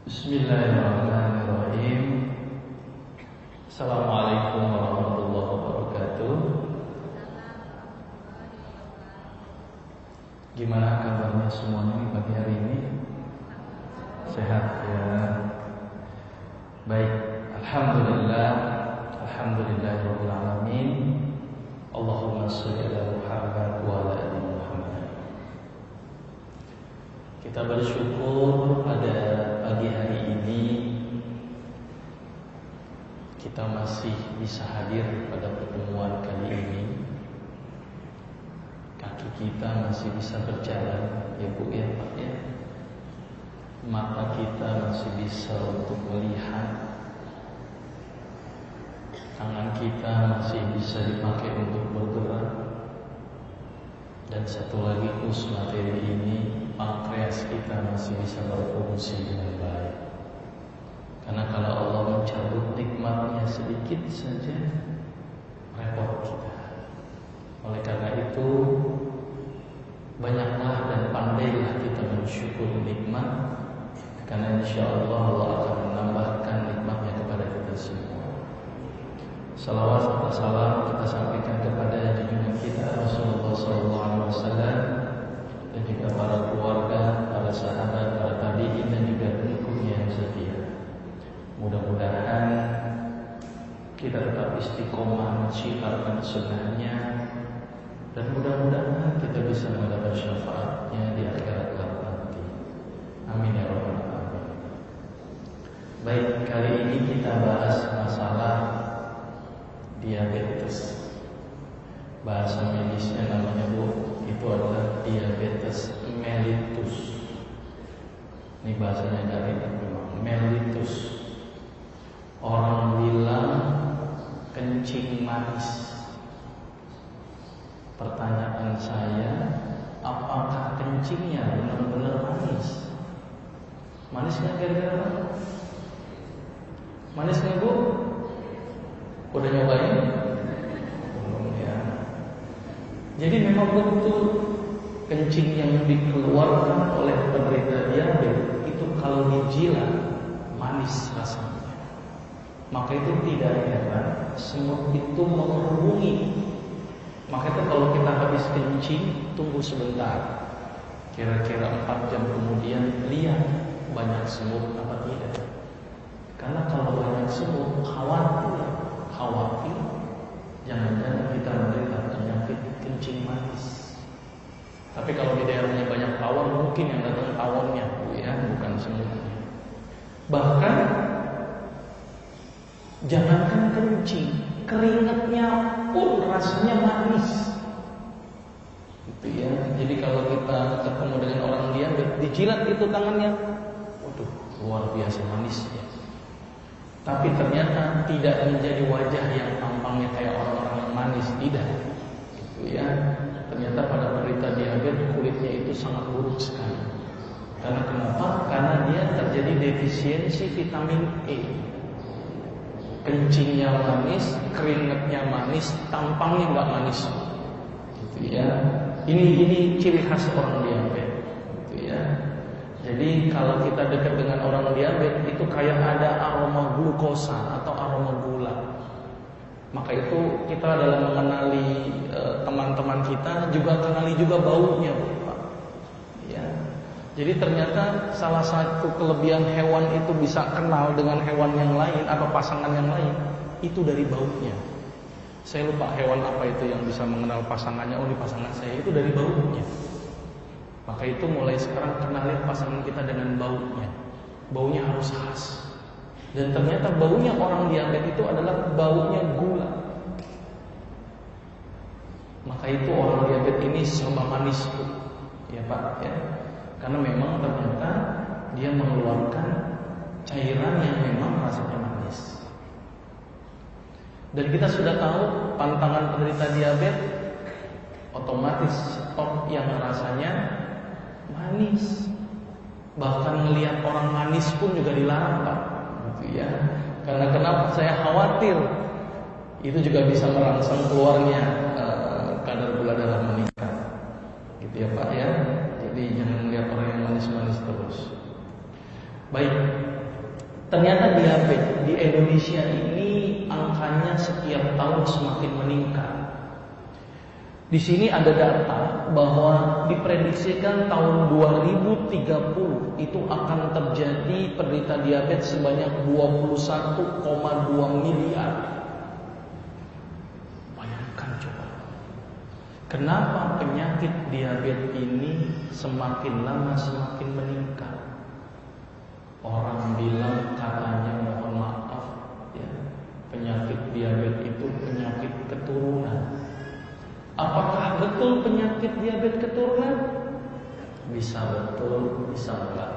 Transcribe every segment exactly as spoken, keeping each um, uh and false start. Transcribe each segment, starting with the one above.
Bismillahirrahmanirrahim. Assalamualaikum warahmatullahi wabarakatuh. Gimana kabarnya semuanya pagi hari ini? Sehat ya? Baik, alhamdulillah. Alhamdulillahirabbil alamin. Allahumma shalli ala Muhammad wa ala ali Muhammad. Kita bersyukur pada pagi hari ini kita masih bisa hadir pada pertemuan kali ini. Kaki kita masih bisa berjalan, ya Bu ya Pak ya. Mata kita masih bisa untuk melihat. Tangan kita masih bisa dipakai untuk bergerak. Dan satu lagi us materi ini, pankreas kita masih bisa berfungsi dengan baik. Karena kalau Allah mencabut nikmatnya sedikit saja, repot kita. Oleh karena itu, banyaklah dan pandailah kita mensyukur nikmat, karena insya Allah Allah akan menambahkan nikmatnya kepada kita semua. Salawat serta salam kita sampaikan kepada junjungan kita Rasulullah shallallahu alaihi wasallam dan juga para keluarga, para sahabat, para tabi'in dan juga pengikutnya yang setia. Mudah-mudahan kita tetap istiqomah mensiarkan sunnahnya dan mudah-mudahan kita bisa mendapat syafaatnya di akhirat kelak nanti. Amin ya rabbal alamin. Baik, kali ini kita bahas masalah diabetes. Bahasa medisnya namanya Bu, itu adalah diabetes mellitus. Ini bahasanya dari memang mellitus. Orang bilang kencing manis. Pertanyaan saya, apakah kencingnya benar-benar manis? Manis nggak kira-kira apa? Manis nggak Bu? Udah nyobain? Belum ya. Jadi memang betul kencing yang dikeluarkan oleh penderita diabetes itu kalau dijilat manis rasanya. Maka itu tidak heran semut itu mengerungi. Maka itu kalau kita habis kencing, tunggu sebentar. Kira-kira empat jam kemudian lihat banyak semut apa tidak. Karena kalau banyak semut khawatir khawatir jangan-jangan kita menderita penyakit kencing manis. Tapi kalau di daerahnya banyak tawon, mungkin yang datang tawonnya, ya, bukan semutnya. Bahkan jangankan kencing, keringatnya pun rasanya manis. Itu ya. Jadi kalau kita ketemu dengan orang diabetes, dijilat itu tangannya, waduh, luar biasa manisnya. Tapi ternyata tidak menjadi wajah yang tampangnya kayak orang-orang yang manis, tidak. Gitu ya. Ternyata pada penderita diabetes kulitnya itu sangat buruk sekali. Karena kenapa? Karena dia terjadi defisiensi vitamin E. Kencingnya manis, keringatnya manis, tampangnya nggak manis. Gitu ya. Ini ini ciri khas orang diabetes. Gitu ya. Jadi kalau kita dekat dengan orang diabetes itu kayak ada aroma glukosa atau aroma gula. Maka itu kita dalam mengenali e, teman-teman kita juga kenali juga baunya, Pak. Ya. Jadi ternyata salah satu kelebihan hewan itu bisa kenal dengan hewan yang lain atau pasangan yang lain itu dari baunya. Saya lupa hewan apa itu yang bisa mengenal pasangannya. Oh, ini pasangan saya, itu dari baunya. Maka itu mulai sekarang kenalin pasangan kita dengan baunya. Baunya harus khas. Dan ternyata baunya orang diabetes itu adalah baunya gula. Maka itu orang diabetes ini serba manis tuh. Ya Pak ya. Karena memang ternyata dia mengeluarkan cairan yang memang rasanya manis. Dan kita sudah tahu pantangan penderita diabetes otomatis stop yang rasanya manis. Bahkan melihat orang manis pun juga dilarang Pak, gitu ya. Karena kenapa? Saya khawatir itu juga bisa merangsang keluarnya uh, kadar gula darah meningkat, gitu ya Pak ya. Jadi jangan melihat orang yang manis-manis terus. Baik, Ternyata diabetes di Indonesia ini angkanya setiap tahun semakin meningkat. Di sini ada data bahwa diprediksikan tahun dua ribu tiga puluh itu akan terjadi penderita diabetes sebanyak dua puluh satu koma dua miliar. Bayangkan coba. Kenapa penyakit diabetes ini semakin lama semakin meningkat? Orang bilang katanya mohon maaf ya, penyakit diabetes itu penyakit keturunan. Apakah betul penyakit diabetes keturunan? Bisa betul, bisa enggak.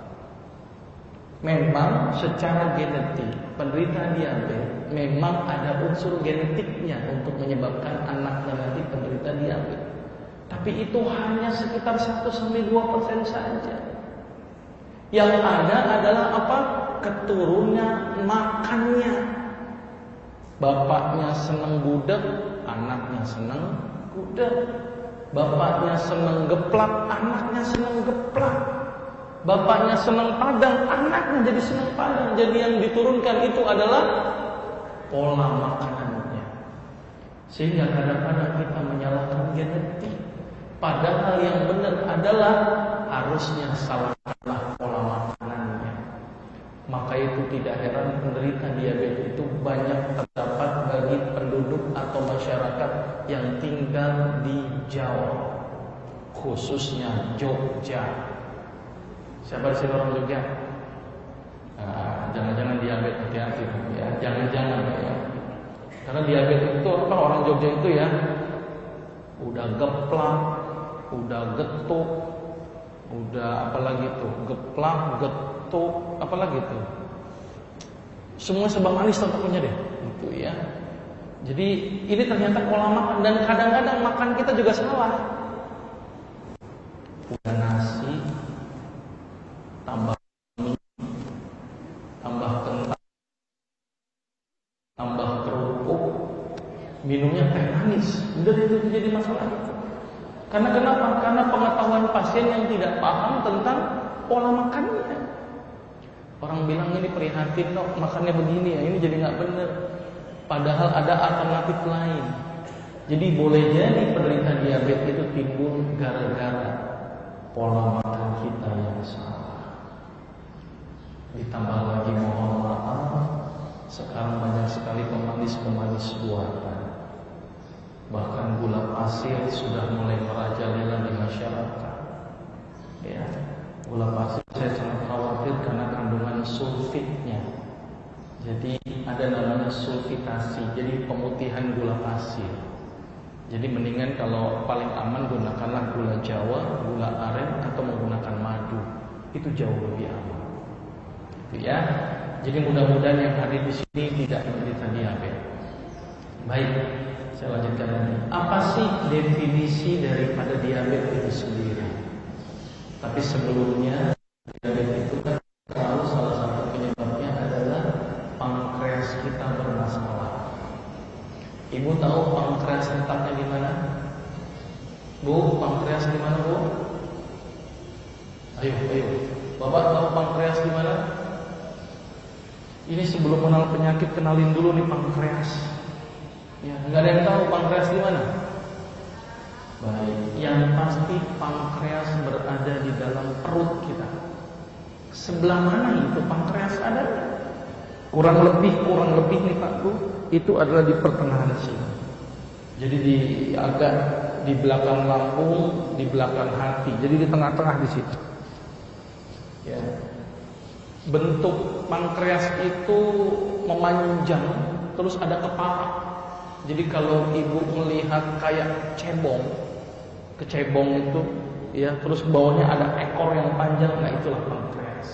Memang secara genetik penderita diabetes memang ada unsur genetiknya untuk menyebabkan anaknya nanti penderita diabetes. Tapi itu hanya sekitar satu sampai dua persen saja. Yang ada adalah apa? Keturunan makannya. Bapaknya senang gudeg, anaknya senang gudeg. Bapaknya senang geplak, anaknya senang geplak. Bapaknya senang padang, anaknya jadi senang padang. Jadi yang diturunkan itu adalah pola makanannya. Sehingga kadang-kadang kita menyalahkan genetik. Padahal yang benar adalah harusnya salahkanlah pola makanannya. Maka itu tidak heran penderita diabetes itu banyak terdapat bagi penduduk atau masyarakat yang tinggal di Jawa, khususnya Jogja. Siapa di sini orang Jogja? Nah, jangan-jangan diabetes, hati-hati ya. Jangan-jangan ya. Karena diabetes itu apa? Orang Jogja itu ya udah geplak, udah getuk, udah apa lagi tuh? Geplak, getuk, apa lagi tuh? Semua serba manis pokoknya deh, gitu ya. Jadi ini ternyata pola makan dan kadang-kadang makan kita juga salah. Udah nasi, tambah mie, tambah kentang, tambah kerupuk, minumnya teh manis. Udah itu jadi masalah itu. Karena kenapa? Karena pengetahuan pasien yang tidak paham tentang pola makannya. Orang bilang ini prihatin dok, makannya begini ya, ini jadi nggak benar. Padahal ada alternatif lain. Jadi boleh jadi penderita diabetes itu timbul gara-gara pola makan kita yang salah. Ditambah lagi mohon maaf, sekarang banyak sekali pemanis-pemanis buatan. Bahkan gula pasir sudah mulai merajalela di masyarakat. Ya, gula pasir saya sangat khawatir karena kandungan sulfitnya. Jadi ada namanya sulfitasi, jadi pemutihan gula pasir. Jadi mendingan kalau paling aman gunakanlah gula Jawa, gula aren atau menggunakan madu. Itu jauh lebih aman. Gitu ya. Jadi mudah-mudahan yang hadir di sini tidak menderita diabetes. Baik, saya lanjutkan lagi. Apa sih definisi daripada diabetes itu sendiri? Tapi sebelumnya diabetes itu kan selalu salah satu penyebabnya adalah pankreas kita bermasalah. Ibu tahu pankreas letaknya di mana? Bu, pankreas di mana, Bu? Ayo, ayo. Bapak tahu pankreas di mana? Ini sebelum kenal penyakit kenalin dulu nih pankreas. Ya, nggak ada yang tahu pankreas di mana? Baik, yang pasti pankreas berada di dalam perut kita. Sebelah mana itu pankreas ada? Kurang lebih, kurang lebih nih Pak Bu, itu adalah di pertengahan sini. Jadi di agak di belakang lambung, di belakang hati. Jadi di tengah-tengah di situ. Ya. Bentuk pankreas itu memanjang, terus ada kepala. Jadi kalau ibu melihat kayak cebong, kecebong itu, ya, terus bawahnya ada ekor yang panjang, nah itulah pankreas.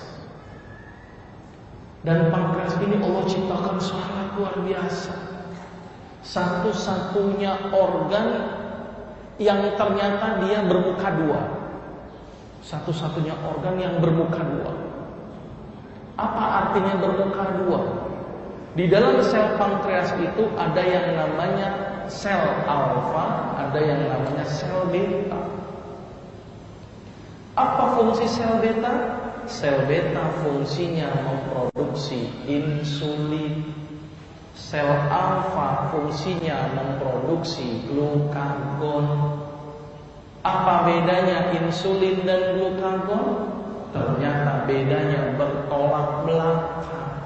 Dan pankreas ini Allah ciptakan sangat luar biasa. Satu-satunya organ yang ternyata dia bermuka dua. Satu-satunya organ yang bermuka dua. Apa artinya bermuka dua? Di dalam sel pankreas itu ada yang namanya sel alfa, ada yang namanya sel beta. Apa fungsi sel beta? sel beta fungsinya memproduksi insulin, sel alfa fungsinya memproduksi glukagon. Apa bedanya insulin dan glukagon? Ternyata bedanya bertolak belakang.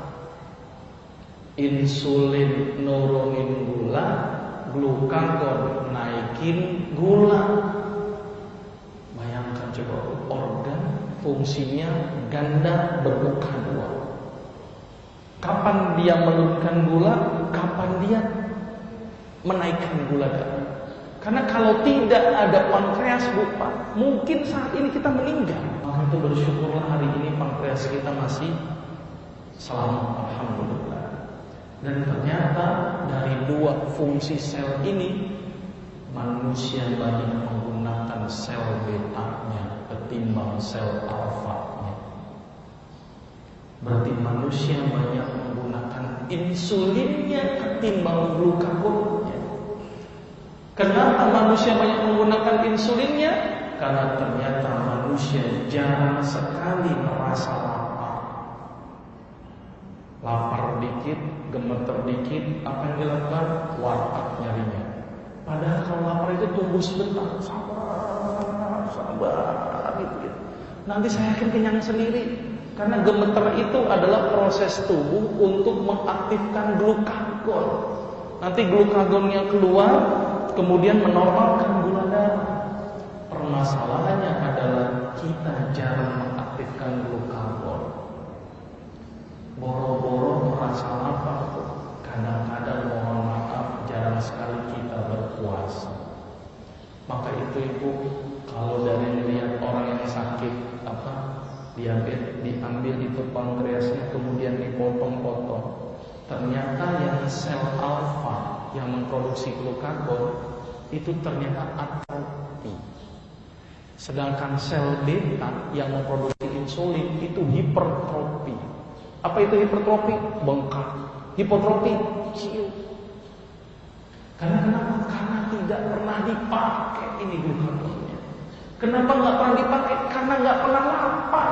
Insulin nurunin gula, glukagon naikin gula. Bayangkan coba, organ fungsinya ganda berbuka dua. Kapan dia menurunkan gula, kapan dia menaikkan gula darah. Karena kalau tidak ada pankreas, Bu, Pak, mungkin saat ini kita meninggal. Maka itu bersyukurlah hari ini pankreas kita masih selamat, alhamdulillah. Dan ternyata dari dua fungsi sel ini, manusia banyak menggunakan sel betanya ketimbang sel alfanya. Berarti manusia banyak menggunakan insulinnya ketimbang glukagonnya. Kenapa manusia banyak menggunakan insulinnya? Karena ternyata manusia jarang sekali merasa lapar. Lapar dikit, gemeter dikit, apa yang dilakukan? Warteg nyarinya. Padahal kalau lapar itu tunggu sebentar, sabar, sabar, gitu. Nanti saya yakin kenyang sendiri. Karena gemeter itu adalah proses tubuh untuk mengaktifkan glukagon. Nanti glukagonnya keluar, kemudian menormalkan gula darah. Permasalahannya adalah kita jarang mengaktifkan glukagon. Boro-boro merasa lapar tuh. Kadang-kadang mohon maaf, jarang sekali kita berpuasa. Maka itu Ibu, kalau dari melihat orang yang sakit apa diabetes, diambil itu pankreasnya kemudian dipotong-potong. Ternyata yang sel alfa yang memproduksi glukagon itu ternyata atrofi. Sedangkan sel beta yang memproduksi insulin itu hipertrofi. Apa itu hipertrofi? Bengkak. Hipotrofi, ciut. Karena kenapa? Karena tidak pernah dipakai ini glukagonnya. Kenapa nggak pernah dipakai? Karena nggak pernah lapar.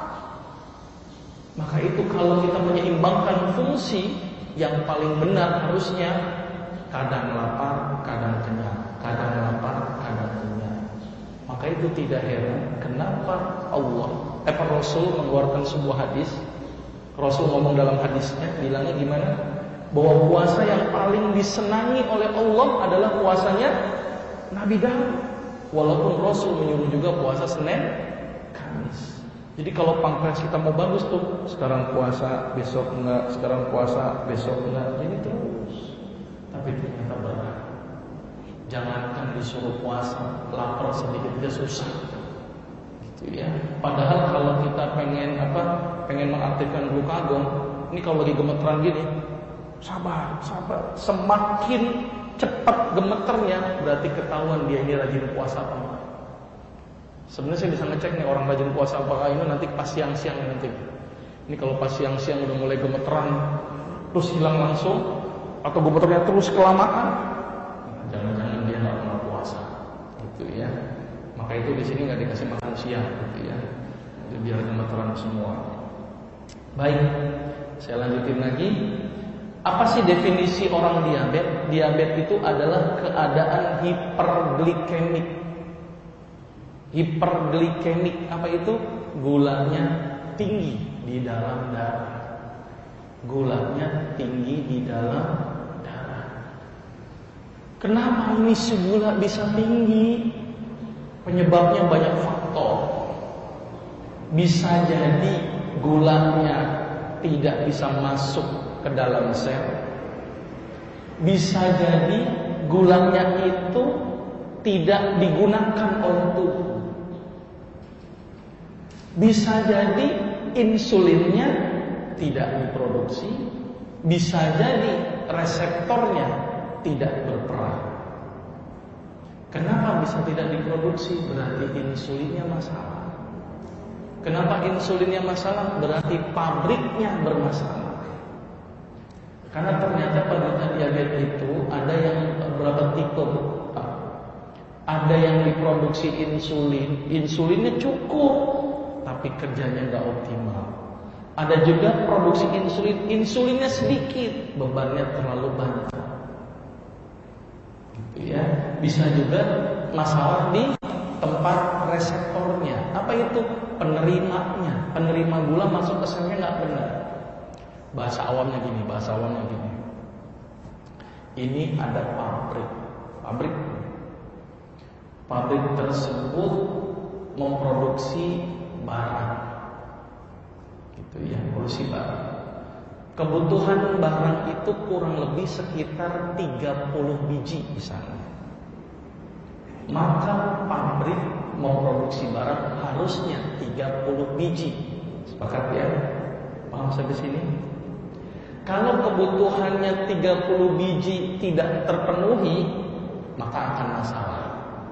Maka itu kalau kita menyeimbangkan fungsi, yang paling benar harusnya kadang lapar, kadang kenyang, kadang lapar, kadang kenyang. Maka itu tidak heran kenapa Allah, eh Rasul mengeluarkan sebuah hadis. Rasul ngomong dalam hadisnya, bilangnya gimana? Bahwa puasa yang paling disenangi oleh Allah adalah puasanya Nabi Daud. Walaupun Rasul menyuruh juga puasa Senin, Kamis. Jadi kalau pankreas kita mau bagus tuh, sekarang puasa, besok enggak, sekarang puasa, besok enggak, jadi terus. Tapi ternyata berat. Jangankan disuruh puasa, lapar sedikit aja susah. Gitu ya. Padahal kalau kita pengen apa? Pengen mengaktifkan glukagon, ini kalau lagi gemeteran gini, sabar, sabar. Semakin cepat gemeternya, berarti ketahuan dia ini rajin puasa apa enggak. Sebenarnya saya bisa ngecek nih orang rajin puasa apakah ini nanti pas siang-siang nanti. Ini kalau pas siang-siang udah mulai gemeteran, terus hilang langsung, atau gemeternya terus kelamaan, jangan-jangan dia nggak pernah puasa, gitu ya. Maka itu di sini nggak dikasih makan siang, gitu ya. Jadi biar gemeteran semua. Baik, saya lanjutin lagi. Apa sih definisi orang diabetes? Diabetes itu adalah keadaan hiperglikemik. Hiperglikemik apa itu? Gulanya tinggi di dalam darah. Gulanya tinggi di dalam darah. Kenapa ini gula bisa tinggi? Penyebabnya banyak faktor. Bisa jadi gulanya tidak bisa masuk ke dalam sel. Bisa jadi gulanya itu tidak digunakan oleh tubuh. Bisa jadi insulinnya tidak diproduksi. Bisa jadi reseptornya tidak berperan. Kenapa bisa tidak diproduksi? Berarti insulinnya masalah. Kenapa insulinnya masalah? Berarti pabriknya bermasalah. Karena ternyata pada diabetes itu ada yang beberapa tipe. Ada yang diproduksi insulin, insulinnya cukup, tapi tapi kerjanya nggak optimal. Ada juga produksi insulin, insulinnya sedikit, bebannya terlalu banyak. Gitu ya. Bisa juga masalah di tempat reseptornya. Apa itu? Penerimanya. Penerima gula masuk ke selnya nggak benar. Bahasa awamnya gini, bahasa awamnya gini. Ini ada pabrik, pabrik, pabrik tersebut memproduksi barang, gitu ya, produksi barang. Kebutuhan barang itu kurang lebih sekitar tiga puluh biji misalnya. Maka pabrik memproduksi barang harusnya tiga puluh biji. Sepakat ya? Paham sampai sini? Kalau kebutuhannya tiga puluh biji tidak terpenuhi, maka akan masalah.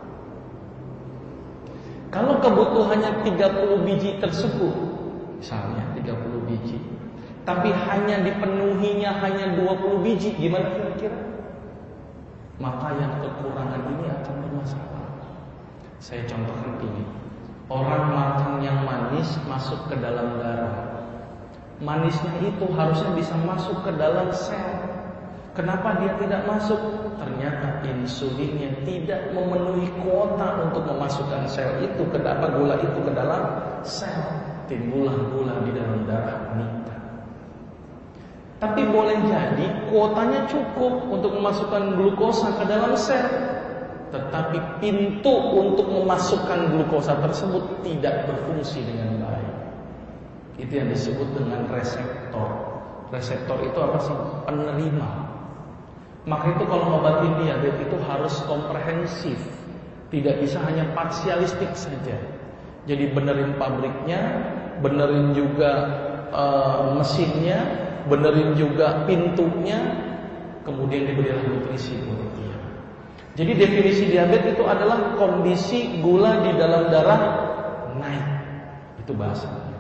Kalau kebutuhannya tiga puluh biji tersebut, misalnya tiga puluh biji, tapi hanya dipenuhinya hanya dua puluh biji, gimana kira-kira? Maka yang kekurangan ini akan bermasalah. Saya contohkan ini. Orang makan yang manis masuk ke dalam darah. Manisnya itu harusnya bisa masuk ke dalam sel. Kenapa dia tidak masuk? Ternyata insulinnya tidak memenuhi kuota untuk memasukkan sel itu ke dalam gula itu ke dalam sel. Timbullah gula di dalam darah meningkat. Tapi boleh jadi kuotanya cukup untuk memasukkan glukosa ke dalam sel, tetapi pintu untuk memasukkan glukosa tersebut tidak berfungsi dengan baik. Itu yang disebut dengan reseptor. Reseptor itu apa sih? Penerima. Maka itu kalau ngobatin diabetes itu harus komprehensif. Tidak bisa hanya parsialistik saja. Jadi benerin pabriknya, benerin juga uh, mesinnya, benerin juga pintunya, kemudian diberilah nutrisi untuk dia. Jadi definisi diabetes itu adalah kondisi gula di dalam darah naik. Itu bahasanya.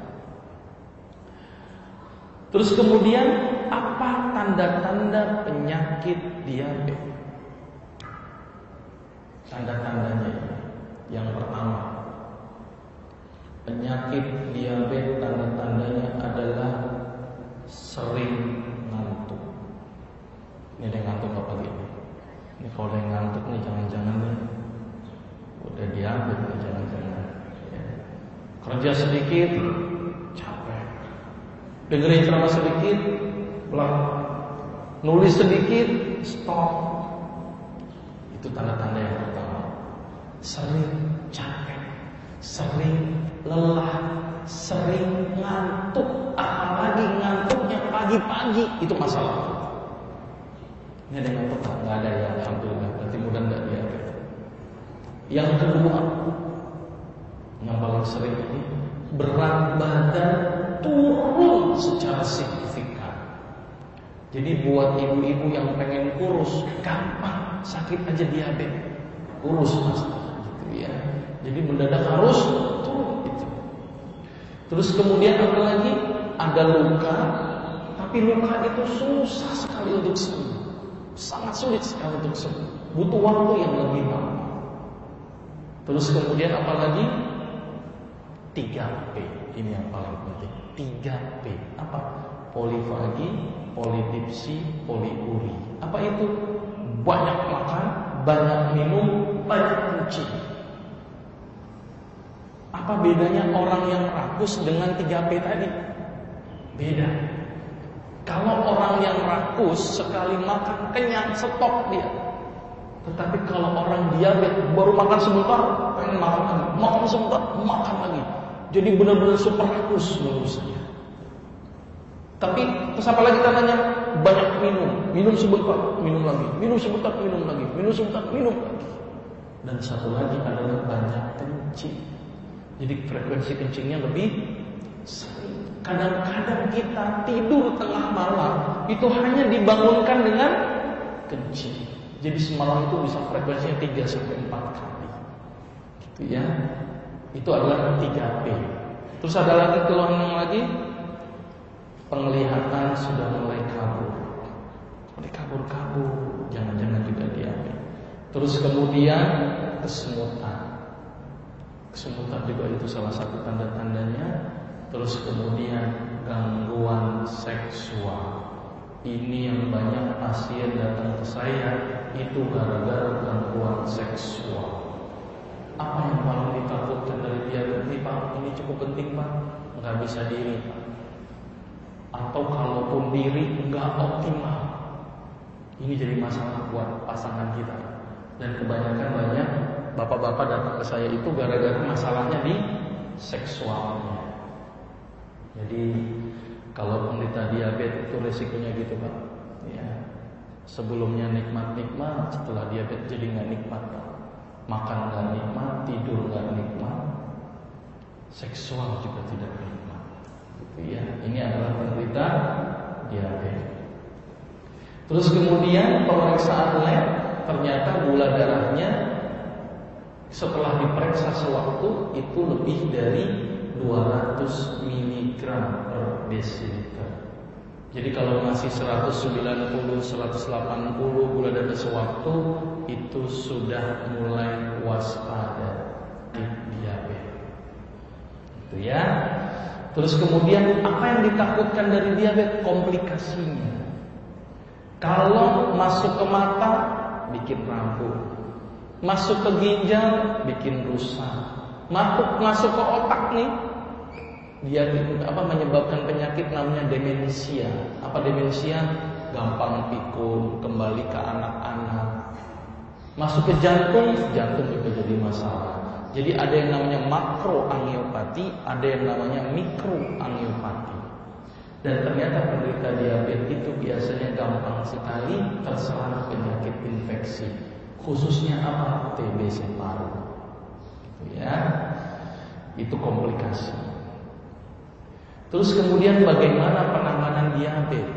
Terus kemudian apa tanda-tanda penyakit diabetes? Tanda-tandanya yang pertama, penyakit diabetes tanda-tandanya adalah sering ngantuk. Ini ada yang ngantuk apa gitu? Ini kalau ada yang ngantuk nih jangan-jangan nih udah diabetes nih jangan-jangan. Ya. Kerja sedikit capek. Dengerin ceramah sedikit, pelan. Nulis sedikit, stop. Itu tanda-tanda yang pertama. Sering capek, sering lelah, sering ngantuk. Apalagi ngantuknya pagi-pagi, itu masalah. Ini ada yang ngantuk? Nggak ada ya, alhamdulillah. Berarti mudah nggak diabetes. Yang kedua, yang paling sering ini berat badan turun secara signifikan. Jadi buat ibu-ibu yang pengen kurus, gampang, sakit aja diabetes, kurus mas, gitu ya. Jadi mendadak harus turun gitu. Terus kemudian apa lagi? Ada luka, tapi luka itu susah sekali untuk sembuh, sangat sulit sekali untuk sembuh, butuh waktu yang lebih lama. Terus kemudian apa lagi? tiga P, ini yang paling penting. tiga P, apa? Polifagi, polidipsi, poliuri. Apa itu? Banyak makan, banyak minum, banyak kencing. Apa bedanya orang yang rakus dengan tiga P tadi? Beda. Kalau orang yang rakus sekali makan kenyang, stop dia. Tetapi kalau orang diabetes baru makan sebentar, pengen makan lagi, makan sebentar, makan lagi. Jadi benar-benar super rakus menurut saya. Tapi terus apa lagi tandanya? Banyak minum, minum sebentar, minum lagi, minum sebentar, minum lagi, minum sebentar, minum lagi. Dan satu lagi adalah banyak kencing. Jadi frekuensi kencingnya lebih sering. Kadang-kadang kita tidur tengah malam itu hanya dibangunkan dengan kencing. Jadi semalam itu bisa frekuensinya tiga sampai empat kali. Gitu ya. Itu adalah tiga P. Terus ada lagi keluhan yang lagi, penglihatan sudah mulai kabur. Mulai kabur-kabur, jangan-jangan juga diabetes. Terus kemudian kesemutan. kesemutan juga itu salah satu tanda-tandanya. Terus kemudian gangguan seksual. Ini yang banyak pasien datang ke saya itu gara-gara gangguan seksual. Apa yang paling ditakutkan dari diabetes ini, Pak? Ini cukup penting, Pak. Nggak bisa diri, Pak. Atau kalaupun diri nggak optimal. Ini jadi masalah buat pasangan kita. Dan kebanyakan banyak bapak-bapak datang ke saya itu gara-gara masalahnya di seksualnya. Jadi kalau penderita diabetes itu resikonya gitu, Pak. Ya. Sebelumnya nikmat-nikmat, setelah diabetes jadi nggak nikmat, Pak. Makan nggak nikmat, tidur nggak nikmat, seksual juga tidak nikmat. Gitu ya. Ini adalah penderita diabetes. Terus kemudian pemeriksaan lab, ternyata gula darahnya setelah diperiksa sewaktu itu lebih dari dua ratus miligram per desiliter. Jadi kalau masih seratus sembilan puluh, seratus delapan puluh gula darah sewaktu itu sudah mulai waspada di diabetes. Itu ya. Terus kemudian apa yang ditakutkan dari diabetes? Komplikasinya. Kalau masuk ke mata bikin rapuh, masuk ke ginjal bikin rusak, masuk masuk ke otak nih dia apa menyebabkan penyakit namanya demensia. Apa demensia? Gampang pikun, kembali ke anak-anak. Masuk ke jantung, jantung juga jadi masalah. Jadi ada yang namanya makroangiopati, ada yang namanya mikroangiopati. Dan ternyata penderita diabetes itu biasanya gampang sekali terserang penyakit infeksi. Khususnya apa? T B C paru. Gitu ya. Itu komplikasi. Terus kemudian bagaimana penanganan diabetes?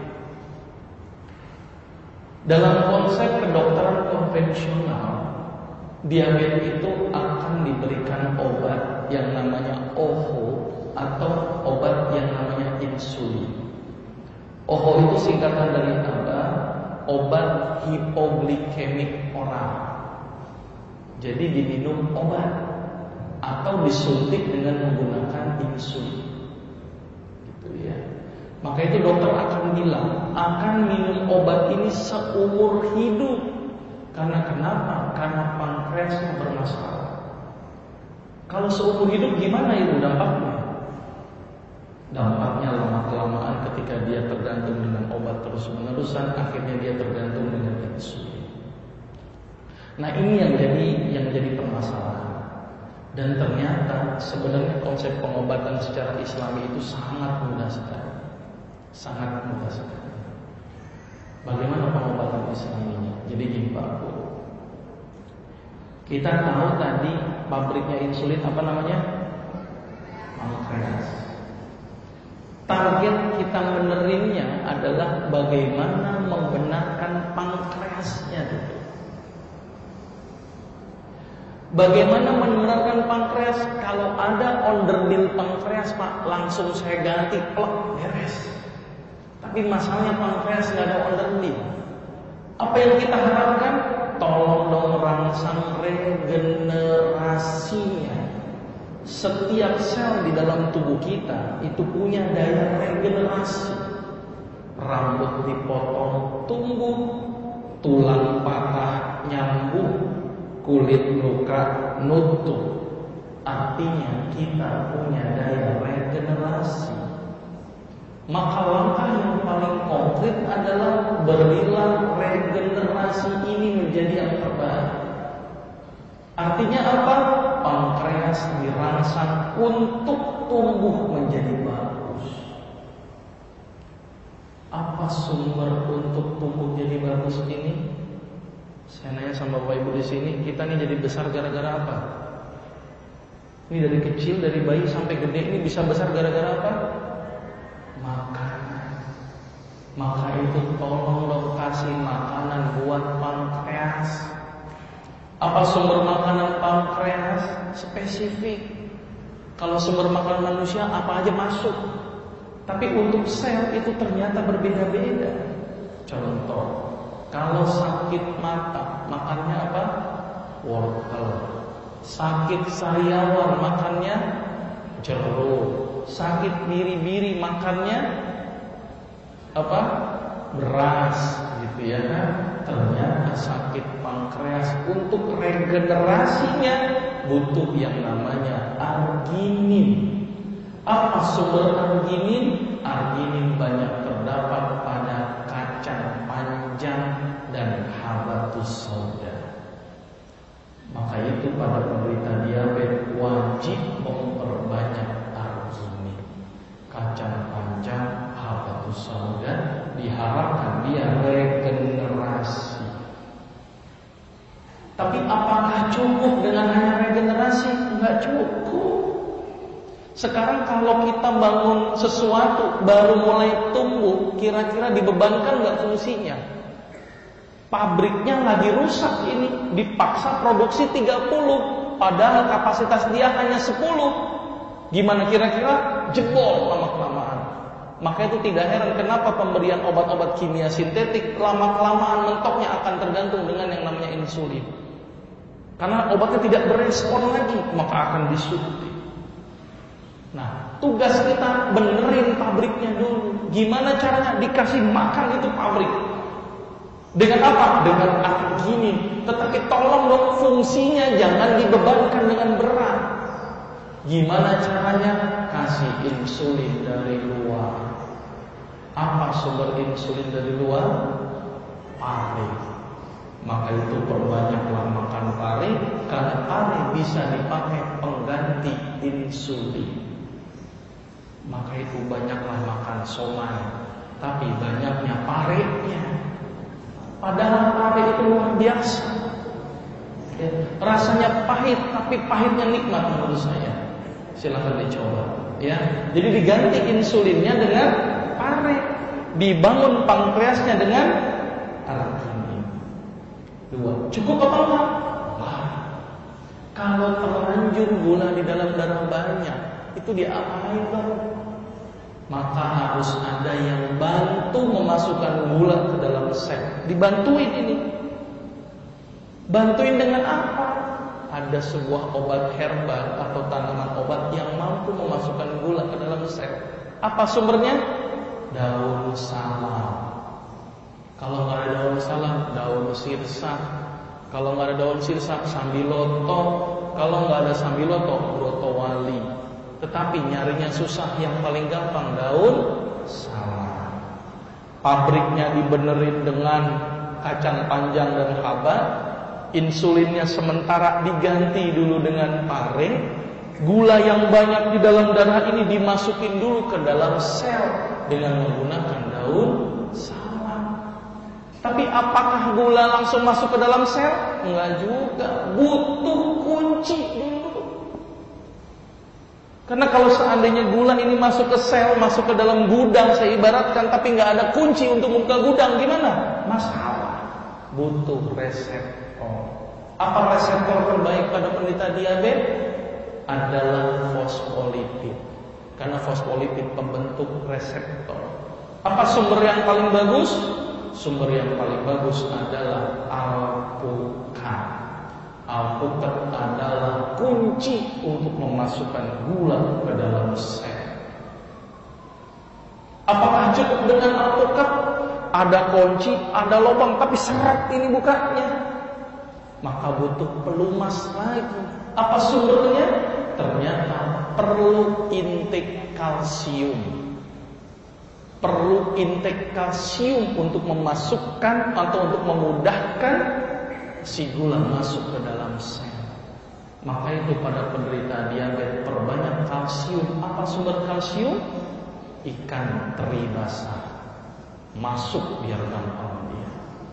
Dalam konsep kedokteran konvensional, diabetes itu akan diberikan obat yang namanya O H O atau obat yang namanya insulin. O H O itu singkatan dari apa? Obat hipoglikemik oral. Jadi diminum obat atau disuntik dengan menggunakan insulin. Gitu ya. Maka itu dokter akan bilang akan minum obat ini seumur hidup. Karena kenapa? Karena pankreasnya bermasalah. Kalau seumur hidup gimana itu dampaknya? Dampaknya lama-kelamaan ketika dia tergantung dengan obat terus-menerusan, akhirnya dia tergantung dengan insulin. Nah ini yang jadi yang jadi permasalahan. Dan ternyata sebenarnya konsep pengobatan secara Islami itu sangat mudah sekali, sangat mudah sekali. Bagaimana pengobatan Islaminya? Jadi gini Pak Bu, kita tahu tadi pabriknya insulin apa namanya? Pankreas. Target kita menerimnya adalah bagaimana membenarkan pankreasnya dulu. Bagaimana membenarkan pankreas? Kalau ada onderdil pankreas Pak, langsung saya ganti, plek, beres. Tapi masalahnya pankreas nggak ada onderdil. Apa yang kita harapkan? Tolong dong rangsang regenerasinya. Setiap sel di dalam tubuh kita itu punya daya regenerasi. Rambut dipotong tumbuh, tulang patah nyambung, kulit luka nutup. Artinya kita punya daya regenerasi. Maka langkah yang paling konkret adalah berilah regenerasi ini menjadi yang terbaik. Artinya apa? Pankreas dirangsang untuk tumbuh menjadi bagus. Apa sumber untuk tumbuh jadi bagus ini? Saya nanya sama Bapak Ibu di sini, kita nih jadi besar gara-gara apa? Ini dari kecil, dari bayi sampai gede ini bisa besar gara-gara apa? Makanan. Maka itu tolong dong kasih makanan buat pankreas. Apa sumber makanan pankreas? Spesifik. Kalau sumber makanan manusia apa aja masuk. Tapi untuk sel itu ternyata berbeda-beda. Contoh, kalau sakit mata, makannya apa? Wortel. Sakit sariawan makannya jeruk. Sakit biri-biri makannya apa? Beras gitu ya kan. Ternyata sakit pankreas untuk regenerasinya butuh yang namanya arginin. Apa sumber arginin? Arginin banyak terdapat pada kacang panjang dan habatus sauda. Maka itu pada penderita diabetes wajib memperbanyak arginin. Kacang panjang, habatus sauda, diharapkan dia regenerasi. Tapi apakah cukup dengan hanya regenerasi? Enggak cukup. Sekarang kalau kita bangun sesuatu baru mulai tumbuh, kira-kira dibebankan nggak fungsinya? Pabriknya lagi rusak ini, dipaksa produksi tiga puluh, padahal kapasitas dia hanya sepuluh. Gimana kira-kira? Jebol lama-kelamaan. Maka itu tidak heran kenapa pemberian obat-obat kimia sintetik lama-kelamaan mentoknya akan tergantung dengan yang namanya insulin. Karena obatnya tidak berespon lagi, maka akan disuntik. Nah, tugas kita benerin pabriknya dulu. Gimana caranya? Dikasih makan itu pabrik. Dengan apa? Dengan arginin. Tetapi tolong dong fungsinya jangan dibebankan dengan berat. Gimana caranya? Kasih insulin dari luar. Apa sumber insulin dari luar? Pare. Maka itu perbanyaklah makan pare, karena pare bisa dipakai pengganti insulin. Maka itu banyaklah makan somai, tapi banyaknya parenya. Padahal pare itu luar biasa. Ya, rasanya pahit, tapi pahitnya nikmat menurut saya. Silahkan dicoba. Ya, jadi diganti insulinnya dengan pare, dibangun pankreasnya dengan arginin. Dua, cukup apa enggak? Wah, kalau terlanjur gula di dalam darah banyak, itu diapain dong? Maka harus ada yang bantu memasukkan gula ke dalam sel. Dibantuin ini. Bantuin dengan apa? Ada sebuah obat herbal atau tanaman obat yang mampu memasukkan gula ke dalam sel. Apa sumbernya? Daun salam. Kalau nggak ada daun salam, daun sirsak. Kalau nggak ada daun sirsak, sambiloto. Kalau nggak ada sambiloto, brotowali. Tetapi nyarinya susah, yang paling gampang daun salam. Pabriknya dibenerin dengan kacang panjang dan haba. Insulinnya sementara diganti dulu dengan pare. Gula yang banyak di dalam darah ini dimasukin dulu ke dalam sel dengan menggunakan daun salam. Tapi apakah gula langsung masuk ke dalam sel? Enggak juga, butuh kunci dulu. Karena kalau seandainya gula ini masuk ke sel, masuk ke dalam gudang, saya ibaratkan, tapi nggak ada kunci untuk membuka gudang, gimana? Masalah. Butuh reseptor. Apa reseptor terbaik pada penderita diabetes? Adalah fosfolipid. Karena fosfolipid pembentuk reseptor. Apa sumber yang paling bagus? Sumber yang paling bagus adalah alpukat. Alpukat adalah kunci untuk memasukkan gula ke dalam sel. Apakah cukup dengan alpukat? Ada kunci, ada lubang, tapi seret ini bukanya. Maka butuh pelumas lagi. Apa sumbernya? Ternyata perlu intake kalsium. Perlu intake kalsium untuk memasukkan atau untuk memudahkan si gula masuk ke dalam sel. Maka itu pada penderita diabetes perbanyak kalsium. Apa sumber kalsium? Ikan teri basah. Masuk biar gampang dia.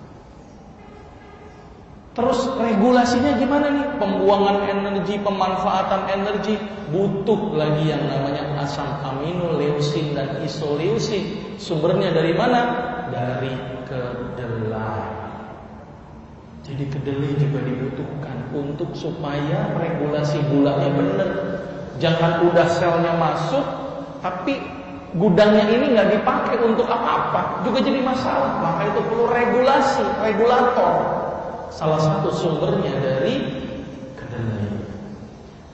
Terus regulasinya gimana nih? Pembuangan energi, pemanfaatan energi, butuh lagi yang namanya asam amino, leusin dan isoleusin. Sumbernya dari mana? Dari kedelai. Jadi kedelai juga dibutuhkan untuk supaya regulasi gulanya benar. Jangan udah selnya masuk, tapi gudangnya ini nggak dipakai untuk apa-apa, juga jadi masalah. Maka itu perlu regulasi, regulator. Salah satu sumbernya dari kedelai.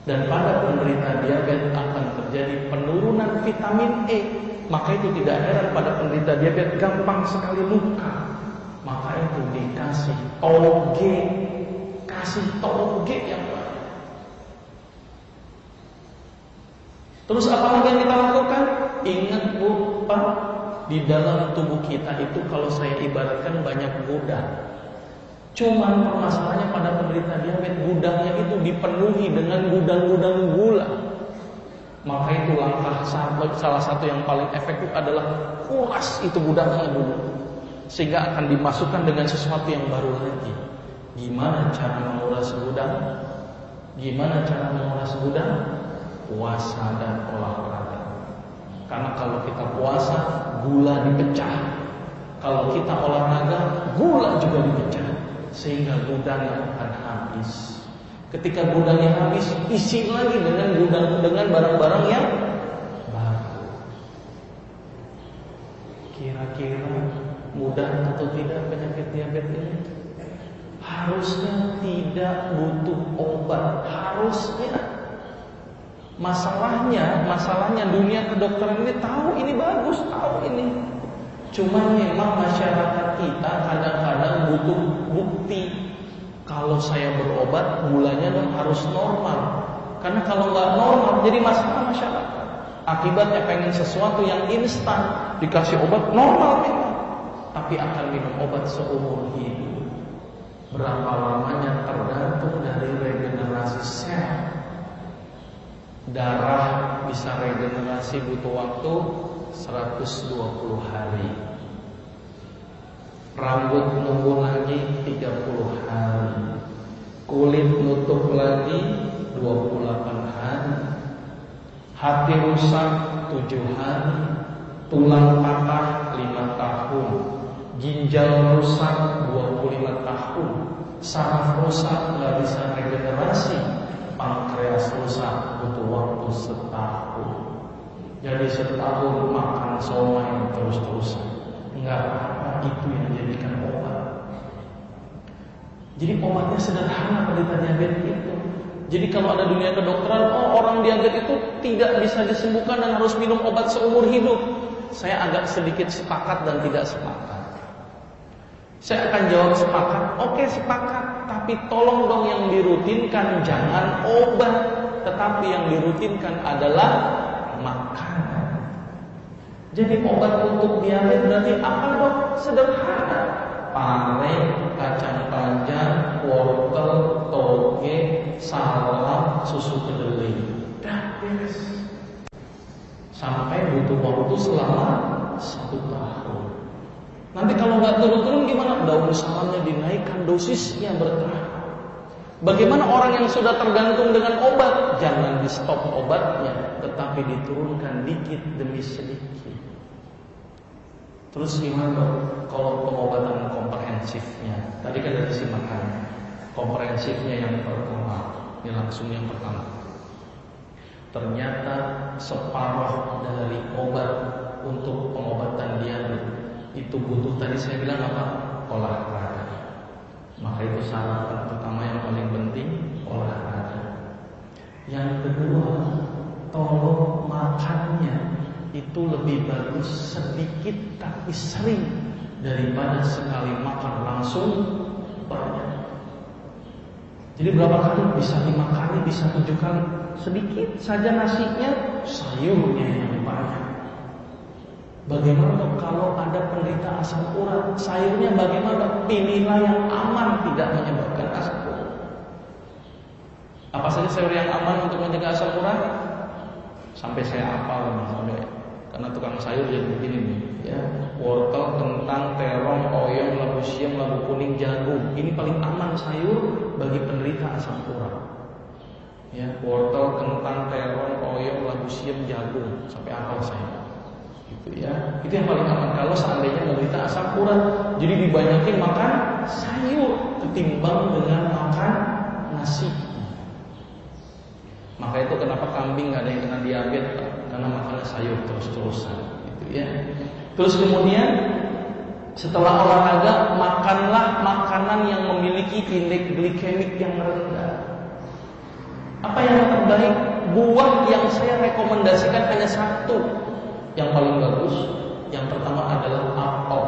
Dan pada penderita diabetes akan terjadi penurunan vitamin E. Maka itu tidak heran pada penderita diabetes gampang sekali luka. Maka itu dikasih toge, kasih toge yang banyak. Terus apa lagi yang kita lakukan? Ingat Bu, Pak, di dalam tubuh kita itu kalau saya ibaratkan banyak gudang. Cuman permasalahannya pada penderita diabetes, gudangnya itu dipenuhi dengan gudang-gudang gula. Maka itu langkah salah satu yang paling efektif adalah kuras itu gudangnya dulu, sehingga akan dimasukkan dengan sesuatu yang baru lagi. Gimana cara menguras gudang? Gimana cara menguras gudang? Puasa dan olahraga. Karena kalau kita puasa, gula dipecah. Kalau kita olahraga, gula juga dipecah, sehingga gudangnya akan habis. Ketika gudangnya habis, isi lagi dengan gudang dengan barang-barang yang baru. Kira-kira mudah atau tidak penyakit diabetes ini? Harusnya tidak butuh obat. Harusnya. Masalahnya, masalahnya dunia kedokteran ini tahu ini bagus, tahu ini. Cuma memang masyarakat kita kadang-kadang butuh bukti. Kalau saya berobat, gulanya dong harus normal. Karena kalau nggak normal, jadi masalah masyarakat. Akibatnya pengen sesuatu yang instan, dikasih obat normal memang, tapi akan minum obat seumur hidup. Berapa lamanya tergantung dari regenerasi sel. Darah bisa regenerasi butuh waktu seratus dua puluh hari. Rambut numbuh lagi tiga puluh hari. Kulit nutup lagi dua puluh delapan hari. Hati rusak tujuh hari. Tulang patah lima tahun. Ginjal rusak dua puluh lima tahun. Saraf rusak nggak bisa regenerasi. Pankreas rusak butuh waktu setahun. Jadi setahun makan somai terus-terusan. Enggak apa itu yang dijadikan obat. Jadi obatnya sederhana penderita diabetes itu. Jadi kalau ada dunia kedokteran, oh orang diabetes itu tidak bisa disembuhkan dan harus minum obat seumur hidup. Saya agak sedikit sepakat dan tidak sepakat. Saya akan jawab sepakat. Oke sepakat. Tapi tolong dong yang dirutinkan jangan obat, tetapi yang dirutinkan adalah makanan. Jadi obat untuk diabetes berarti apa dok? Sederhana. Pare, kacang panjang, wortel, toge, salam, susu kedelai. Dah beres. Sampai butuh waktu selama satu tahun. Nanti kalau nggak turun-turun gimana? Daun salamnya dinaikkan dosisnya bertahap. Bagaimana orang yang sudah tergantung dengan obat? Jangan di stop obatnya, tetapi diturunkan dikit demi sedikit. Terus gimana kalau pengobatan komprehensifnya? Tadi kan dari sisi makan. Komprehensifnya yang pertama, ini langsung yang pertama. Ternyata separuh dari obat untuk pengobatan diabetes itu butuh, tadi saya bilang apa? Olahraga. Maka itu syarat pertama yang paling penting, olahraga. Yang kedua, tolong makannya itu lebih bagus sedikit tapi sering daripada sekali makan langsung banyak. Jadi berapa kali? Bisa lima kali, bisa tujuh kali. Sedikit saja nasinya, sayurnya yang banyak. Bagaimana dok kalau ada penderita asam urat? Sayurnya bagaimana? Pilihlah yang aman, tidak menyebabkan asam urat. Apa saja sayur yang aman untuk mencegah asam urat? Sampai saya hafal nih, sampai karena tukang sayur jadi begini nih, ya. Wortel, kentang, terong, oyong, labu siam, labu kuning, jagung. Ini paling aman sayur bagi penderita asam urat. Ya, wortel, kentang, terong, oyong, labu siam, jagung. Sampai hafal saya. Gitu ya. Itu yang paling aman kalau seandainya menderita asam urat. Jadi dibanyakin makan sayur ketimbang dengan makan nasi. Maka itu kenapa kambing nggak ada yang kena diabetes, karena makan sayur terus-terusan, gitu ya. Terus kemudian setelah olahraga makanlah makanan yang memiliki indeks glikemik yang rendah. Apa yang terbaik? Buah yang saya rekomendasikan hanya satu yang paling bagus. Yang pertama adalah apel.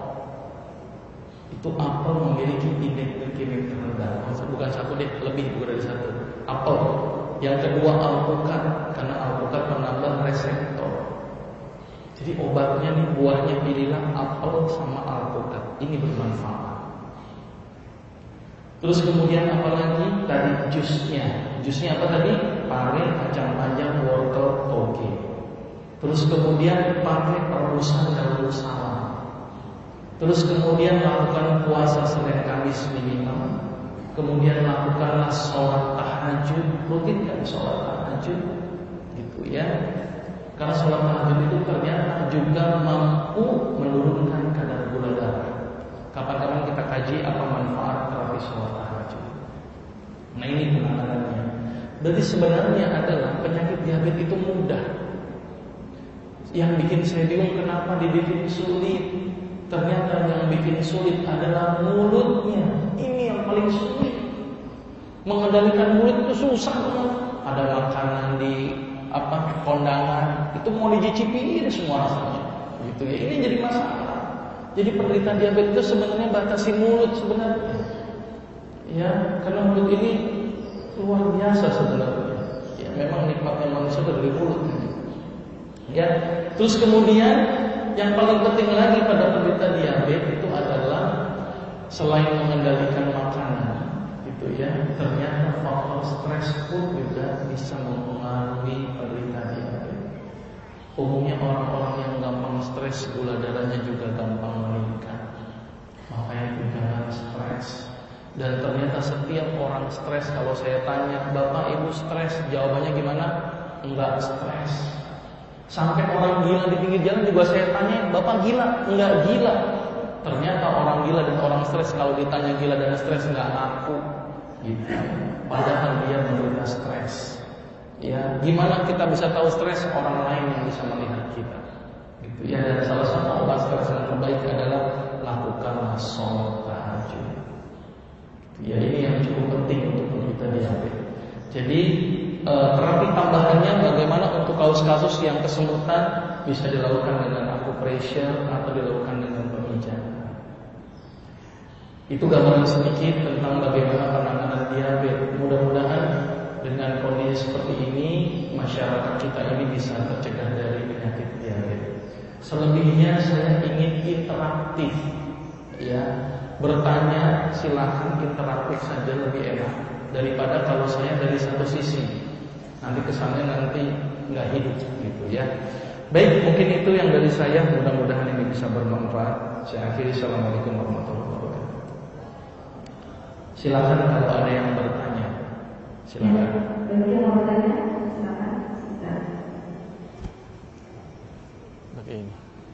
Itu apel memiliki indeks glikemik rendah. Bukan satu deh, lebih dari satu. Apel. Yang kedua alpukat, karena alpukat menambah reseptor. Jadi obatnya nih, buahnya pilihlah apel sama alpukat. Ini bermanfaat. Terus kemudian apa lagi? Tadi jusnya. Jusnya apa tadi? Pare, kacang panjang, wortel, toge. Terus kemudian pakai rebusan daun salam. Terus kemudian lakukan puasa Senin Kamis minimal. Kemudian lakukanlah sholat tahajud. Rutin kan sholat tahajud? Gitu ya. Karena sholat tahajud itu ternyata juga mampu menurunkan kadar gula darah. Kapan-kapan kita kaji apa manfaat terapi sholat tahajud. Nah ini penanganannya. Berarti sebenarnya adalah penyakit diabetes itu mudah. Yang bikin saya bingung kenapa dibikin sulit. Ternyata yang bikin sulit adalah mulutnya. Ini yang paling sulit. Mengendalikan mulut itu susah banget. Ada makanan di apa kondangan itu mau dicicipi semua rasanya. Gitu ya. Ini jadi masalah. Jadi penderita diabetes itu sebenarnya batasi mulut sebenarnya. Ya, karena mulut ini luar biasa sebenarnya. Ya, memang nikmatnya manusia dari mulut. Ya, terus kemudian yang paling penting lagi pada penderita diabetes itu adalah selain mengendalikan makanan, gitu ya. Ternyata faktor stres pun juga bisa mempengaruhi penderita diabetes. Umumnya orang-orang yang gampang stres, gula darahnya juga gampang meningkat. Makanya jangan stres. Dan ternyata setiap orang stres, kalau saya tanya, Bapak Ibu stres? Jawabannya gimana? Enggak stres. Sampai orang gila di pinggir jalan juga saya tanya, Bapak gila? Enggak gila. Ternyata orang gila dan orang stres kalau ditanya gila dan stres enggak ngaku. Gitu. Padahal dia menderita stres. Ya, gimana kita bisa tahu stres? Orang lain yang bisa melihat kita. Gitu. Ya, dan salah satu obat stres yang terbaik adalah lakukanlah sholat tahajud. Ya, ini yang cukup penting untuk penderita diabetes. Jadi e, terapi tambahannya bagaimana untuk kasus-kasus yang kesemutan bisa dilakukan dengan acupressure atau dilakukan dengan pemijatan. Itu gambaran sedikit tentang bagaimana penanganan diabetes. Mudah-mudahan dengan kondisi seperti ini masyarakat kita ini bisa tercegah dari penyakit diabetes. Selebihnya saya ingin interaktif, ya. Bertanya silakan interaktif saja lebih enak daripada kalau saya dari satu sisi. Nanti kesannya nanti nggak hidup gitu ya. Baik, mungkin itu yang dari saya. Mudah-mudahan ini bisa bermanfaat. Saya akhiri. Assalamualaikum warahmatullahi wabarakatuh. Silakan kalau ada yang bertanya. Silakan. Bagi yang mau bertanya, silakan. Begini.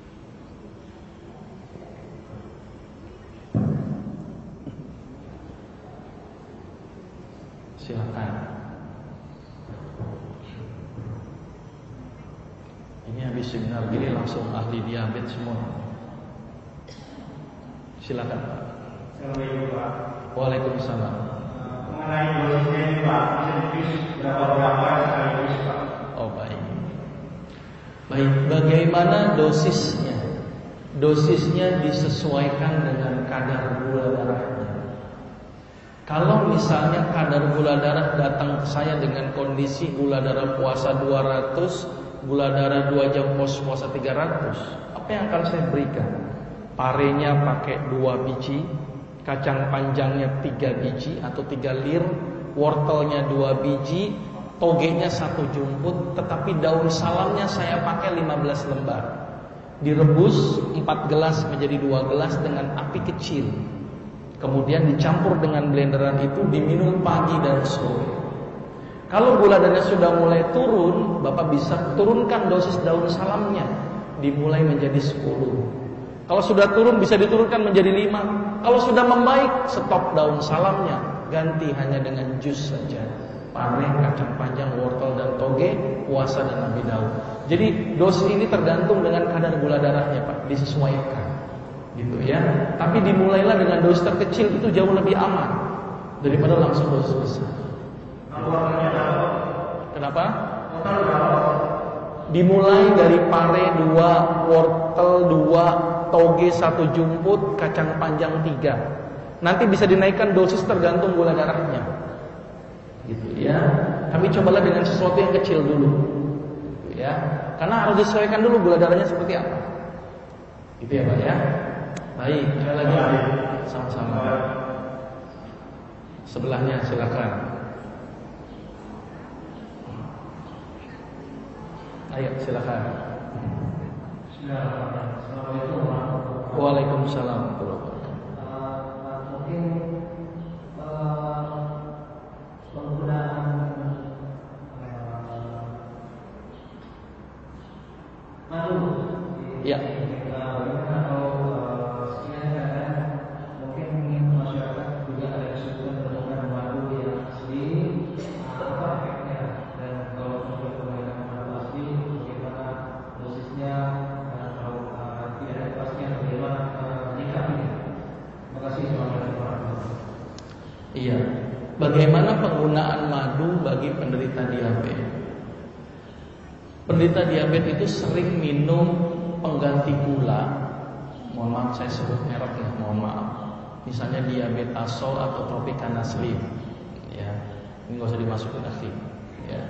Silakan. Ini habis seminar gini langsung ahli diabetes semua. Silakan Pak. Assalamualaikum Pak. Waalaikumsalam. Mengenai dosisnya ini Pak, bisa berapa berapa sekaligus Pak? Oh baik. Baik, bagaimana dosisnya? Dosisnya disesuaikan dengan kadar gula darahnya. Kalau misalnya kadar gula darah datang ke saya dengan kondisi gula darah puasa dua ratus, gula darah dua jam pos puasa tiga ratus, apa yang akan saya berikan? Parenya pakai dua biji, kacang panjangnya tiga biji atau tiga lir, wortelnya dua biji, togenya satu jumput, tetapi daun salamnya saya pakai lima belas lembar. Direbus empat gelas menjadi dua gelas dengan api kecil. Kemudian dicampur dengan blenderan itu, diminum pagi dan sore. Kalau gula darahnya sudah mulai turun, Bapak bisa turunkan dosis daun salamnya, dimulai menjadi sepuluh. Kalau sudah turun bisa diturunkan menjadi lima. Kalau sudah membaik, stop daun salamnya, ganti hanya dengan jus saja. Pare, kacang panjang, wortel dan toge, puasa dan nabi daun. Jadi dosis ini tergantung dengan kadar gula darahnya Pak, disesuaikan. Gitu ya. Tapi dimulailah dengan dosis terkecil, itu jauh lebih aman daripada langsung dosis besar. Kenapa? Dimulai dari pare dua, wortel dua, toge satu jumput, kacang panjang tiga. Nanti bisa dinaikkan dosis tergantung gula darahnya. Gitu ya. Tapi cobalah dengan sesuatu yang kecil dulu. Gitu ya. Karena harus disesuaikan dulu gula darahnya seperti apa. Gitu ya Pak ya. Baik, ada lagi sama-sama. Sebelahnya silakan. Ayo silakan. Assalamualaikum. Waalaikumsalam warahmatullahi wabarakatuh. Mungkin penggunaan madu. Ya. Iya. Bagaimana penggunaan madu bagi penderita diabetes? Penderita diabetes itu sering minum pengganti gula. Mohon maaf saya sebut merek ya, mohon maaf. Misalnya diabetasol atau Tropicana Slim. Ya, ini nggak usah dimasukin lagi. Ya.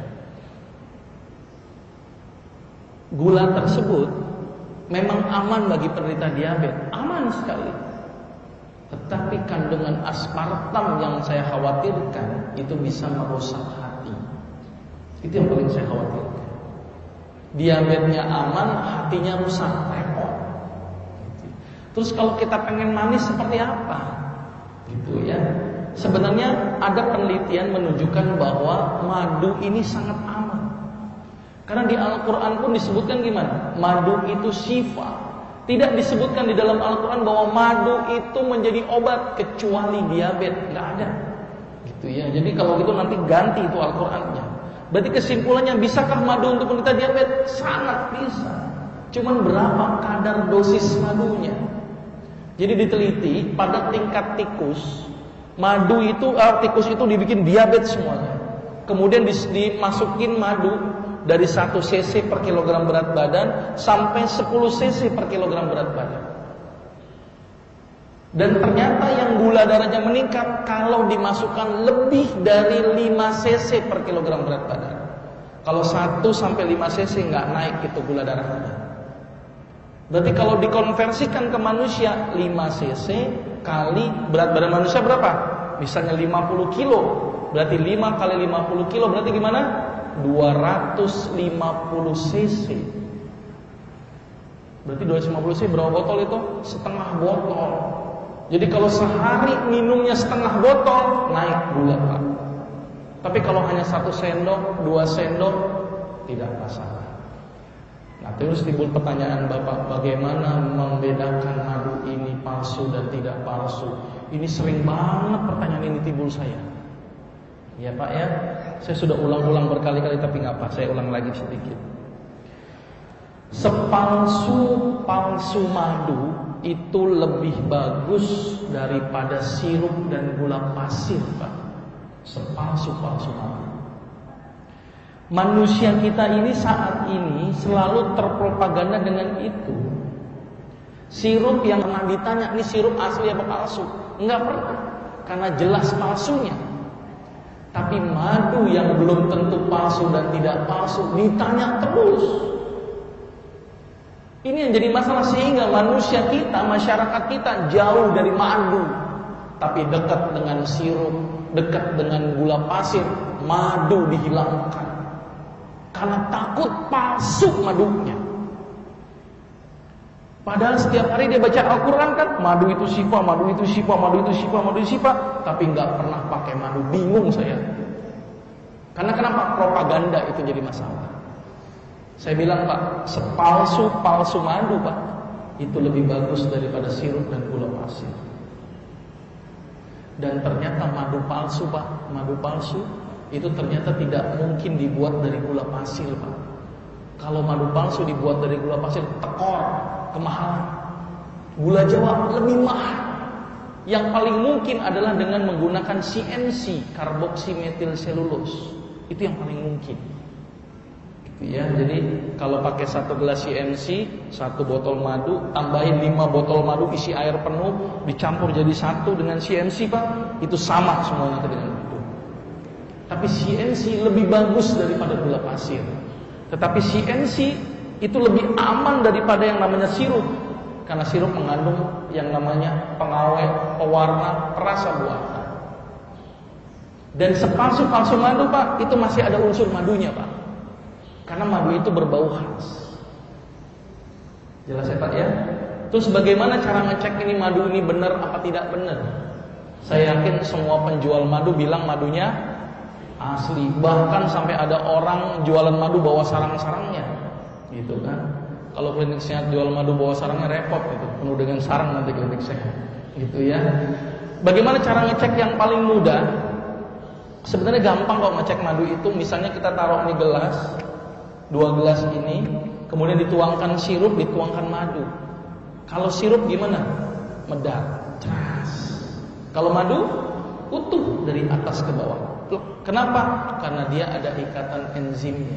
Gula tersebut memang aman bagi penderita diabetes, aman sekali. Tetapi kandungan aspartam yang saya khawatirkan itu bisa merusak hati. Itu yang paling saya khawatirkan. Diabetesnya aman, hatinya rusak, repot. Terus kalau kita pengen manis seperti apa? Gitu ya. Sebenarnya ada penelitian menunjukkan bahwa madu ini sangat aman. Karena di Al-Quran pun disebutkan gimana? Madu itu syifa. Tidak disebutkan di dalam Al-Quran bahwa madu itu menjadi obat kecuali diabetes, nggak ada, gitu ya. Jadi kalau gitu nanti ganti itu Al-Qurannya. Berarti kesimpulannya, bisakah madu untuk penderita diabetes? Sangat bisa. Cuman berapa kadar dosis madunya? Jadi diteliti pada tingkat tikus, madu itu, eh, tikus itu dibikin diabetes semuanya. Kemudian dimasukin madu dari satu cc per kilogram berat badan sampai sepuluh cc per kilogram berat badan. Dan ternyata yang gula darahnya meningkat kalau dimasukkan lebih dari lima cc per kilogram berat badan. Kalau satu sampai lima cc nggak naik itu gula darahnya. Berarti kalau dikonversikan ke manusia, lima cc kali berat badan manusia berapa? Misalnya lima puluh kilo. Berarti lima kali lima puluh kilo berarti gimana? dua ratus lima puluh cc. Berarti dua ratus lima puluh cc berapa botol itu? Setengah botol. Jadi kalau sehari minumnya setengah botol, naik gula Pak. Tapi kalau hanya satu sendok, dua sendok, tidak masalah. Nah terus timbul pertanyaan Bapak, bagaimana membedakan madu ini palsu dan tidak palsu? Ini sering banget pertanyaan ini timbul saya. Ya Pak ya, saya sudah ulang-ulang berkali-kali tapi nggak apa, saya ulang lagi sedikit. Sepalsu-palsu madu itu lebih bagus daripada sirup dan gula pasir Pak. Sepalsu-palsu madu. Manusia kita ini saat ini selalu terpropaganda dengan itu. Sirup yang pernah ditanya, ini sirup asli apa palsu? Enggak pernah, karena jelas palsunya. Tapi madu yang belum tentu palsu dan tidak palsu ditanya terus. Ini yang jadi masalah sehingga manusia kita, masyarakat kita jauh dari madu, tapi dekat dengan sirup, dekat dengan gula pasir. Madu dihilangkan karena takut palsu madunya. Padahal setiap hari dia baca Al-Quran kan, madu itu syifa, madu itu syifa, madu itu syifa, madu itu syifa, tapi nggak pernah pakai madu. Bingung saya. Karena kenapa? Propaganda itu jadi masalah. Saya bilang Pak, sepalsu-palsu madu Pak, itu lebih bagus daripada sirup dan gula pasir. Dan ternyata madu palsu Pak, madu palsu itu ternyata tidak mungkin dibuat dari gula pasir Pak. Kalau madu palsu dibuat dari gula pasir, tekor, kemahalan. Gula Jawa lebih mahal. Yang paling mungkin adalah dengan menggunakan C M C, karboksimetil selulose. Itu yang paling mungkin. Ya, jadi kalau pakai satu gelas C M C, satu botol madu, tambahin lima botol madu isi air penuh, dicampur jadi satu dengan C M C, Pak, itu sama semuanya dengan itu. Tapi C M C lebih bagus daripada gula pasir. Tetapi C M C itu lebih aman daripada yang namanya sirup, karena sirup mengandung yang namanya pengawet, pewarna, perasa buatan. Dan sepalsu-palsu madu, Pak, itu masih ada unsur madunya, Pak. Karena madu itu berbau khas. Jelas ya, Pak, ya? Terus bagaimana cara ngecek ini madu ini benar apa tidak benar? Saya yakin semua penjual madu bilang madunya asli. Bahkan sampai ada orang jualan madu bawa sarang-sarangnya, gitu kan? Kalau klinik sehat jual madu bawa sarangnya repot, gitu. Penuh dengan sarang nanti klinik sehat, gitu ya. Bagaimana cara ngecek yang paling mudah? Sebenarnya gampang kok ngecek madu itu. Misalnya kita taruh ini gelas, dua gelas ini, kemudian dituangkan sirup, dituangkan madu. Kalau sirup gimana? Medar, ceras. Kalau madu utuh dari atas ke bawah. Kenapa? Karena dia ada ikatan enzimnya.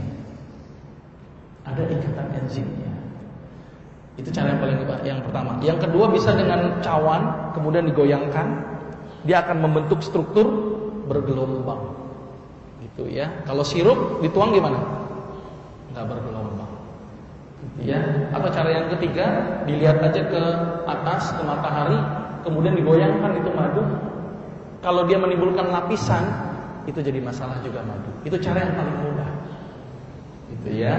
Ada ikatan enzimnya. Itu cara yang paling yang pertama. Yang kedua bisa dengan cawan, kemudian digoyangkan, dia akan membentuk struktur bergelombang. Gitu ya. Kalau sirup dituang gimana? Nggak bergelombang, ya. Atau cara yang ketiga, dilihat aja ke atas, ke matahari, kemudian digoyangkan itu madu. Kalau dia menimbulkan lapisan, itu jadi masalah juga madu. Itu cara yang paling mudah, gitu ya.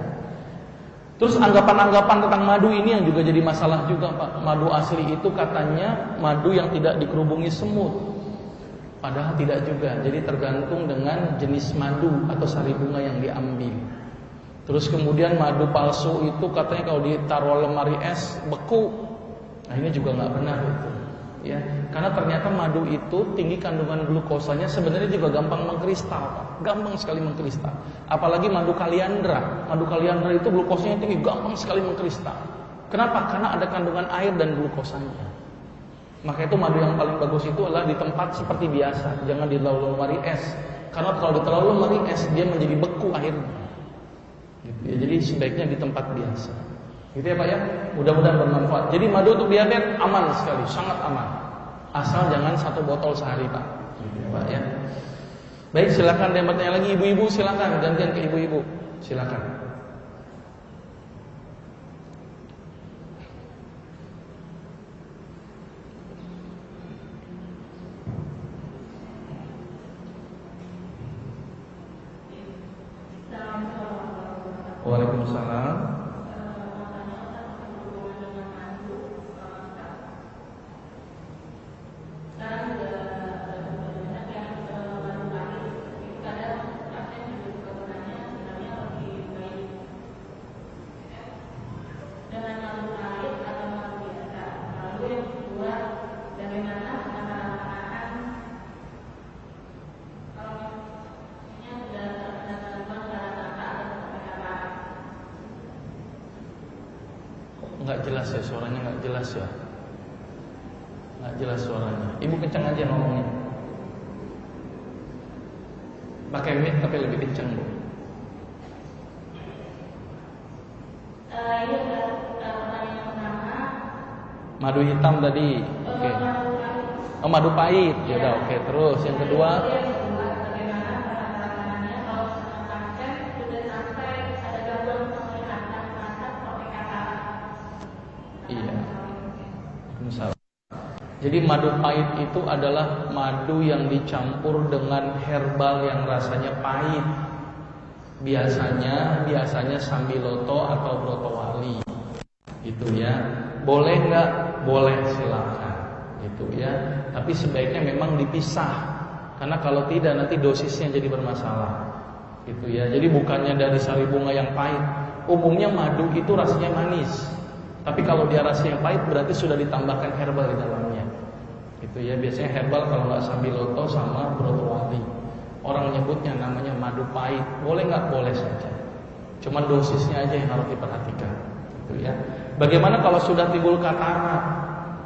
Terus anggapan-anggapan tentang madu ini yang juga jadi masalah juga, Pak. Madu asli itu katanya madu yang tidak dikerubungi semut, padahal tidak juga. Jadi tergantung dengan jenis madu atau sari bunga yang diambil. Terus kemudian madu palsu itu katanya kalau ditaruh lemari es beku. Nah ini juga nggak benar itu, ya. Karena ternyata madu itu tinggi kandungan glukosanya, sebenarnya juga gampang mengkristal, Pak. Gampang sekali mengkristal. Apalagi madu kaliandra. Madu kaliandra itu glukosanya tinggi, gampang sekali mengkristal. Kenapa? Karena ada kandungan air dan glukosanya. Maka itu madu yang paling bagus itu adalah di tempat seperti biasa, jangan di lemari es. Karena kalau di lemari es dia menjadi beku akhirnya. Gitu ya, jadi sebaiknya di tempat biasa. Gitu ya, Pak, ya. Mudah-mudahan bermanfaat. Jadi madu untuk diabetes aman sekali, sangat aman. Asal jangan satu botol sehari, Pak. Gitu ya, Pak, ya. Baik, silakan yang bertanya lagi, ibu-ibu silakan, gantian ke ibu-ibu. Silakan. Waalaikumsalam. Nggak jelas ya suaranya, nggak jelas ya, nggak jelas suaranya. Ibu kencang aja ngomongnya, pakai mic tapi lebih kencang, Bu. Uh, iya, pertanyaan pertama. Madu hitam tadi, oke. Okay. Oh, madu pahit, ya udah, oke. Okay. Terus yang kedua. Jadi madu pahit itu adalah madu yang dicampur dengan herbal yang rasanya pahit. Biasanya, biasanya sambiloto atau brotowali, gitu ya. Boleh nggak? Boleh, silakan, gitu ya. Tapi sebaiknya memang dipisah, karena kalau tidak nanti dosisnya jadi bermasalah, gitu ya. Jadi bukannya dari sari bunga yang pahit. Umumnya madu itu rasanya manis. Tapi kalau dia rasanya pahit berarti sudah ditambahkan herbal di dalamnya. Itu ya, biasanya herbal kalau nggak sambiloto sama brotowali. Orang nyebutnya namanya madu pahit. Boleh nggak? Boleh saja. Cuman dosisnya aja yang harus diperhatikan. Gitu ya. Bagaimana kalau sudah timbul katarak?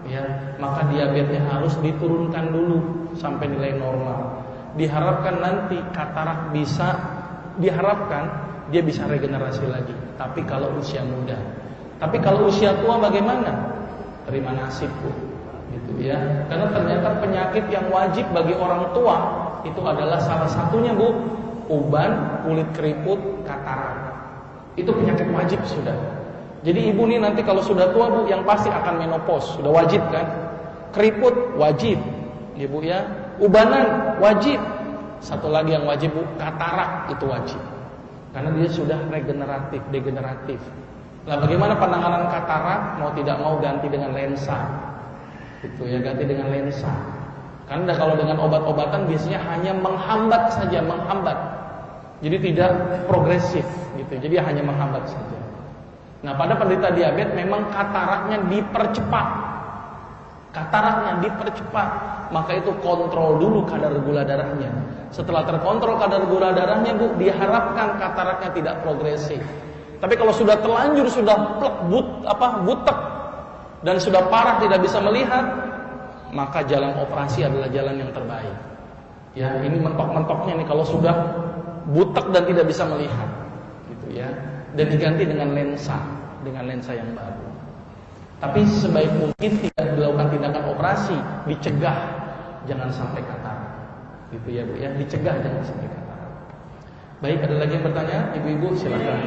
ya, maka diabetesnya harus diturunkan dulu sampai nilai normal. Diharapkan nanti katarak bisa, diharapkan dia bisa regenerasi lagi. Tapi kalau usia muda, tapi kalau usia tua bagaimana? Terima nasib Bu, gitu ya. Karena ternyata penyakit yang wajib bagi orang tua itu adalah salah satunya Bu, uban, kulit keriput, katarak. Itu penyakit wajib sudah. Jadi ibu nih nanti kalau sudah tua Bu, yang pasti akan menopause, sudah wajib kan? Keriput wajib, ya Bu ya. Ubanan wajib. Satu lagi yang wajib Bu, katarak itu wajib. Karena dia sudah regeneratif, degeneratif. Nah, bagaimana penanganan katarak? Mau tidak mau ganti dengan lensa. Gitu ya, ganti dengan lensa. Karena kalau dengan obat-obatan biasanya hanya menghambat saja, menghambat. Jadi tidak progresif gitu. Jadi hanya menghambat saja. Nah, pada penderita diabetes memang kataraknya dipercepat. Kataraknya dipercepat. Maka itu kontrol dulu kadar gula darahnya. Setelah terkontrol kadar gula darahnya Bu, diharapkan kataraknya tidak progresif. Tapi kalau sudah terlanjur, sudah plek, but, apa, butek dan sudah parah tidak bisa melihat, maka jalan operasi adalah jalan yang terbaik. Ya, ini mentok-mentoknya nih kalau sudah butek dan tidak bisa melihat, gitu ya. Dan diganti dengan lensa, dengan lensa yang baru. Tapi sebaik mungkin tidak dilakukan tindakan operasi, dicegah jangan sampai katarak. Gitu ya Bu ya, dicegah jangan sampai katarak. Baik, ada lagi yang bertanya? Ibu-ibu silakan.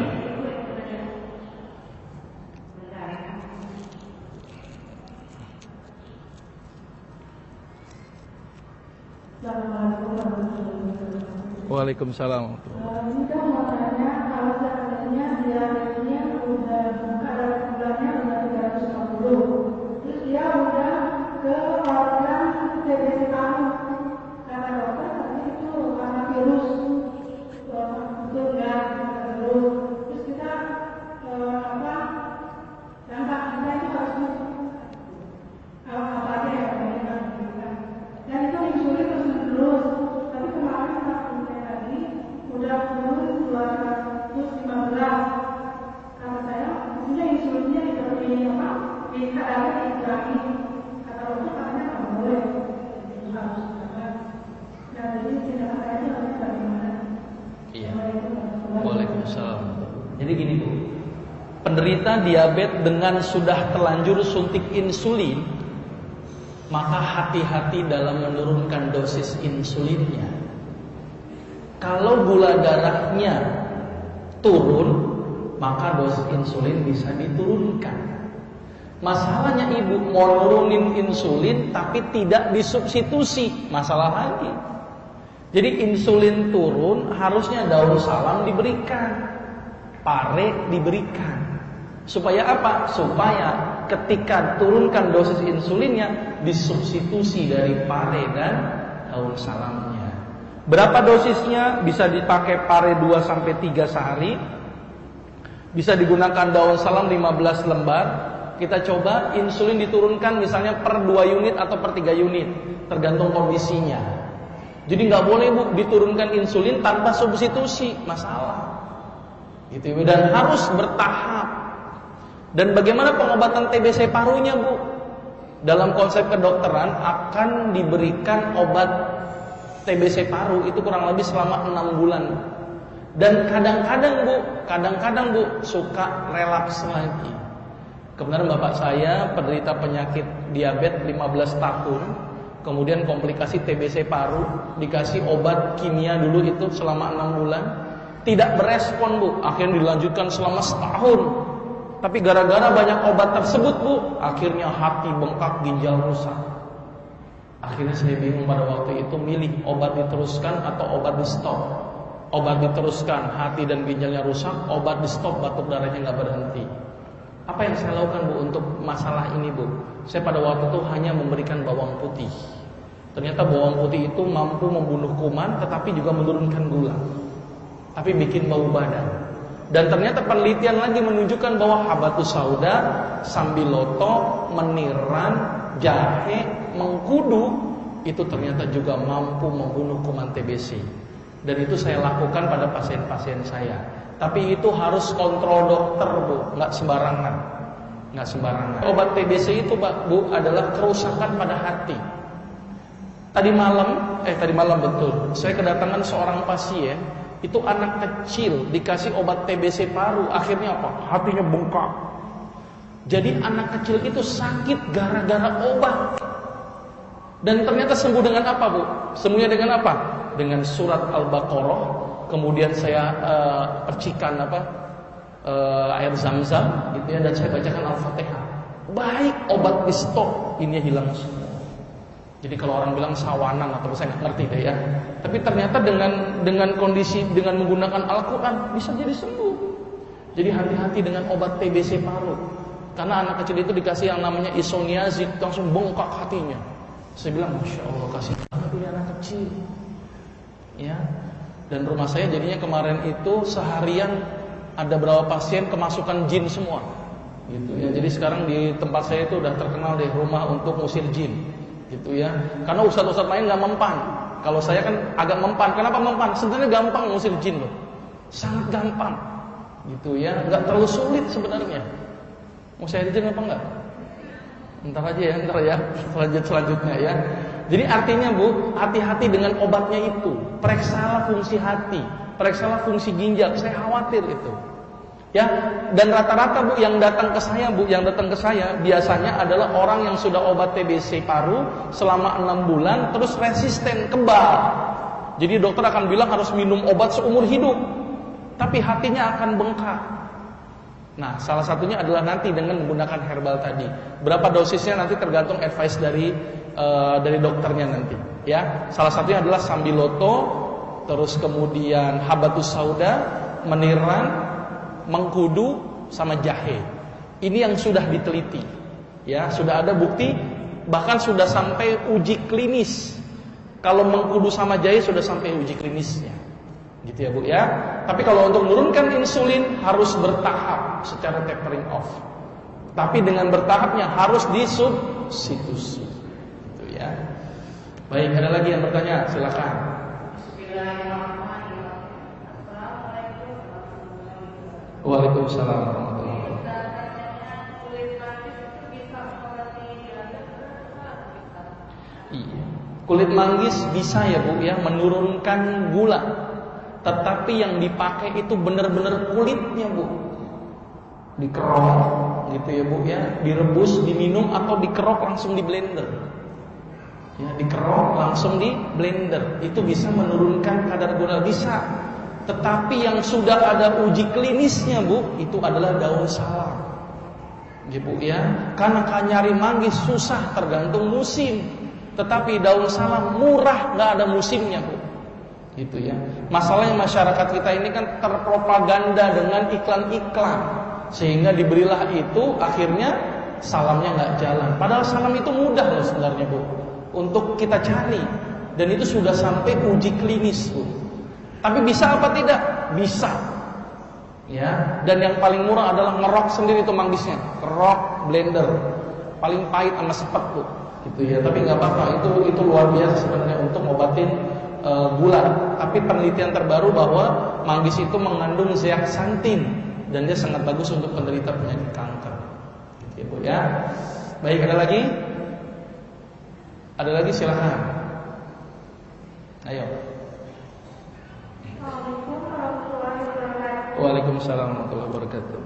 Waalaikumsalam. Ini kan mau tanya, kalau seandainya diabetesnya udah kadar gulanya udah tiga ratus lima puluh, terus dia udah ke organ T B C paru, kata dokter tadi itu karena virus, betul ya, virus. Terus kita apa? Dampak kita itu harus apa aja ya, dan itu insulin terus terus. Tapi kemarin udah turun dua ratus lima belas. Kata saya, mestinya insulinnya tidak di apa? Di kadarnya dikurangi. Kata dokter katanya nggak boleh. Itu harus ada. Nah, jadi tindakan saya itu harus bagaimana? Iya. Waalaikumsalam. Jadi gini Bu, penderita diabetes dengan sudah terlanjur suntik insulin, maka hati-hati dalam menurunkan dosis insulinnya. Kalau gula darahnya turun, maka dosis insulin bisa diturunkan. Masalahnya ibu mau nurunin insulin tapi tidak disubstitusi, masalah lagi. Jadi insulin turun, harusnya daun salam diberikan, pare diberikan. Supaya apa? Supaya ketika turunkan dosis insulinnya disubstitusi dari pare dan daun salamnya. Berapa dosisnya? Bisa dipakai pare dua sampai tiga sehari. Bisa digunakan daun salam lima belas lembar. Kita coba insulin diturunkan misalnya per dua unit atau per tiga unit, tergantung kondisinya. Jadi nggak boleh Bu diturunkan insulin tanpa substitusi, masalah. Gitu, dan harus bertahap. Dan bagaimana pengobatan T B C parunya Bu? Dalam konsep kedokteran akan diberikan obat T B C paru itu kurang lebih selama enam bulan. Dan kadang-kadang Bu, kadang-kadang Bu suka relaps lagi. Kebenaran bapak saya penderita penyakit diabetes lima belas tahun, kemudian komplikasi T B C paru, dikasih obat kimia dulu itu selama enam bulan, tidak berespon Bu, akhirnya dilanjutkan selama setahun. Tapi gara-gara banyak obat tersebut Bu, akhirnya hati bengkak, ginjal rusak. Akhirnya saya bingung pada waktu itu milih obat diteruskan atau obat di stop. Obat diteruskan, hati dan ginjalnya rusak. Obat di stop, batuk darahnya nggak berhenti. Apa yang saya lakukan Bu untuk masalah ini Bu? Saya pada waktu itu hanya memberikan bawang putih. Ternyata bawang putih itu mampu membunuh kuman, tetapi juga menurunkan gula. Tapi bikin bau badan. Dan ternyata penelitian lagi menunjukkan bahwa habatus sauda, sambiloto, meniran, jahe, mengkudu itu ternyata juga mampu membunuh kuman T B C. Dan itu saya lakukan pada pasien-pasien saya. Tapi itu harus kontrol dokter Bu, nggak sembarangan. nggak sembarangan. Obat T B C itu, Pak, Bu, adalah kerusakan pada hati. Tadi malam, eh tadi malam betul, saya kedatangan seorang pasien, itu anak kecil dikasih obat T B C paru, akhirnya apa? Hatinya bengkak. Jadi anak kecil itu sakit gara-gara obat. Dan ternyata sembuh dengan apa, Bu? Sembuhnya dengan apa? Dengan surat Al-Baqarah, kemudian saya uh, percikan apa? Uh, air Zam-Zam gitu ya, dan saya bacakan Al-Fatihah. Baik, obat di stop, ini hilang semua. Jadi kalau orang bilang sawanan atau saya nggak ngerti deh ya. Tapi ternyata dengan dengan kondisi dengan menggunakan Al-Quran bisa jadi sembuh. Jadi hati-hati dengan obat T B C paru. Karena anak kecil itu dikasih yang namanya isoniazid, langsung bengkak hatinya. Saya bilang, Masya Allah, kasih banget ini anak kecil. Ya. Dan rumah saya jadinya kemarin itu seharian ada berapa pasien kemasukan jin semua. Gitu ya. Jadi sekarang di tempat saya itu udah terkenal deh rumah untuk ngusir jin. Gitu ya, karena ustadz-ustadz lain nggak mempan. Kalau saya kan agak mempan. Kenapa mempan? Sebenarnya gampang ngusir jin loh, sangat gampang. Gitu ya, nggak terlalu sulit sebenarnya. Mau saya izin apa enggak? Ntar aja ya, ntar ya, selanjut selanjutnya ya. Jadi artinya, Bu, hati-hati dengan obatnya itu. Periksalah fungsi hati, periksalah fungsi ginjal. Saya khawatir itu. Ya, dan rata-rata, Bu, yang datang ke saya, Bu, yang datang ke saya biasanya adalah orang yang sudah obat T B C paru selama enam bulan terus resisten, kebal. Jadi dokter akan bilang harus minum obat seumur hidup. Tapi hatinya akan bengkak. Nah, salah satunya adalah nanti dengan menggunakan herbal tadi. Berapa dosisnya nanti tergantung advice dari uh, dari dokternya nanti, ya. Salah satunya adalah sambiloto, terus kemudian habatus sauda, meniran, mengkudu, sama jahe. Ini yang sudah diteliti. Ya, sudah ada bukti, bahkan sudah sampai uji klinis. Kalau mengkudu sama jahe sudah sampai uji klinisnya. Gitu ya, Bu ya. Tapi kalau untuk menurunkan insulin harus bertahap secara tapering off. Tapi dengan bertahapnya harus disubstitusi. Gitu ya. Baik, ada lagi yang bertanya? Silakan. Waalaikumsalam warahmatullahi wabarakatuh. Iya. Kulit manggis bisa ya, Bu ya, menurunkan gula. Tetapi yang dipakai itu benar-benar kulitnya, Bu. Dikerok gitu ya, Bu ya, direbus, diminum atau dikerok langsung di blender. Ya, dikerok langsung di blender. Itu bisa menurunkan kadar gula, bisa. Tetapi yang sudah ada uji klinisnya, Bu, itu adalah daun salam. Ya, Bu ya. Karena nyari manggis susah, tergantung musim. Tetapi daun salam murah, nggak ada musimnya, Bu. Gitu ya. Masalahnya masyarakat kita ini kan terpropaganda dengan iklan-iklan, sehingga diberilah itu, akhirnya salamnya nggak jalan. Padahal salam itu mudah loh sebenarnya, Bu, untuk kita cari, dan itu sudah sampai uji klinis, Bu. Tapi bisa apa tidak? Bisa. Ya. Dan yang paling murah adalah ngerok sendiri itu manggisnya, kerok blender, paling pahit sama sepet, Bu. Gitu ya. Tapi nggak apa-apa. Itu itu luar biasa sebenarnya untuk ngobatin Uh, gula. Tapi penelitian terbaru bahwa manggis itu mengandung zeaxanthin dan dia sangat bagus untuk penderita penyakit kanker. Gitu, Bu ya. Baik, ada lagi? Ada lagi, silakan. Ayo. Assalamualaikum warahmatullahi wabarakatuh. Waalaikumsalam warahmatullahi wabarakatuh.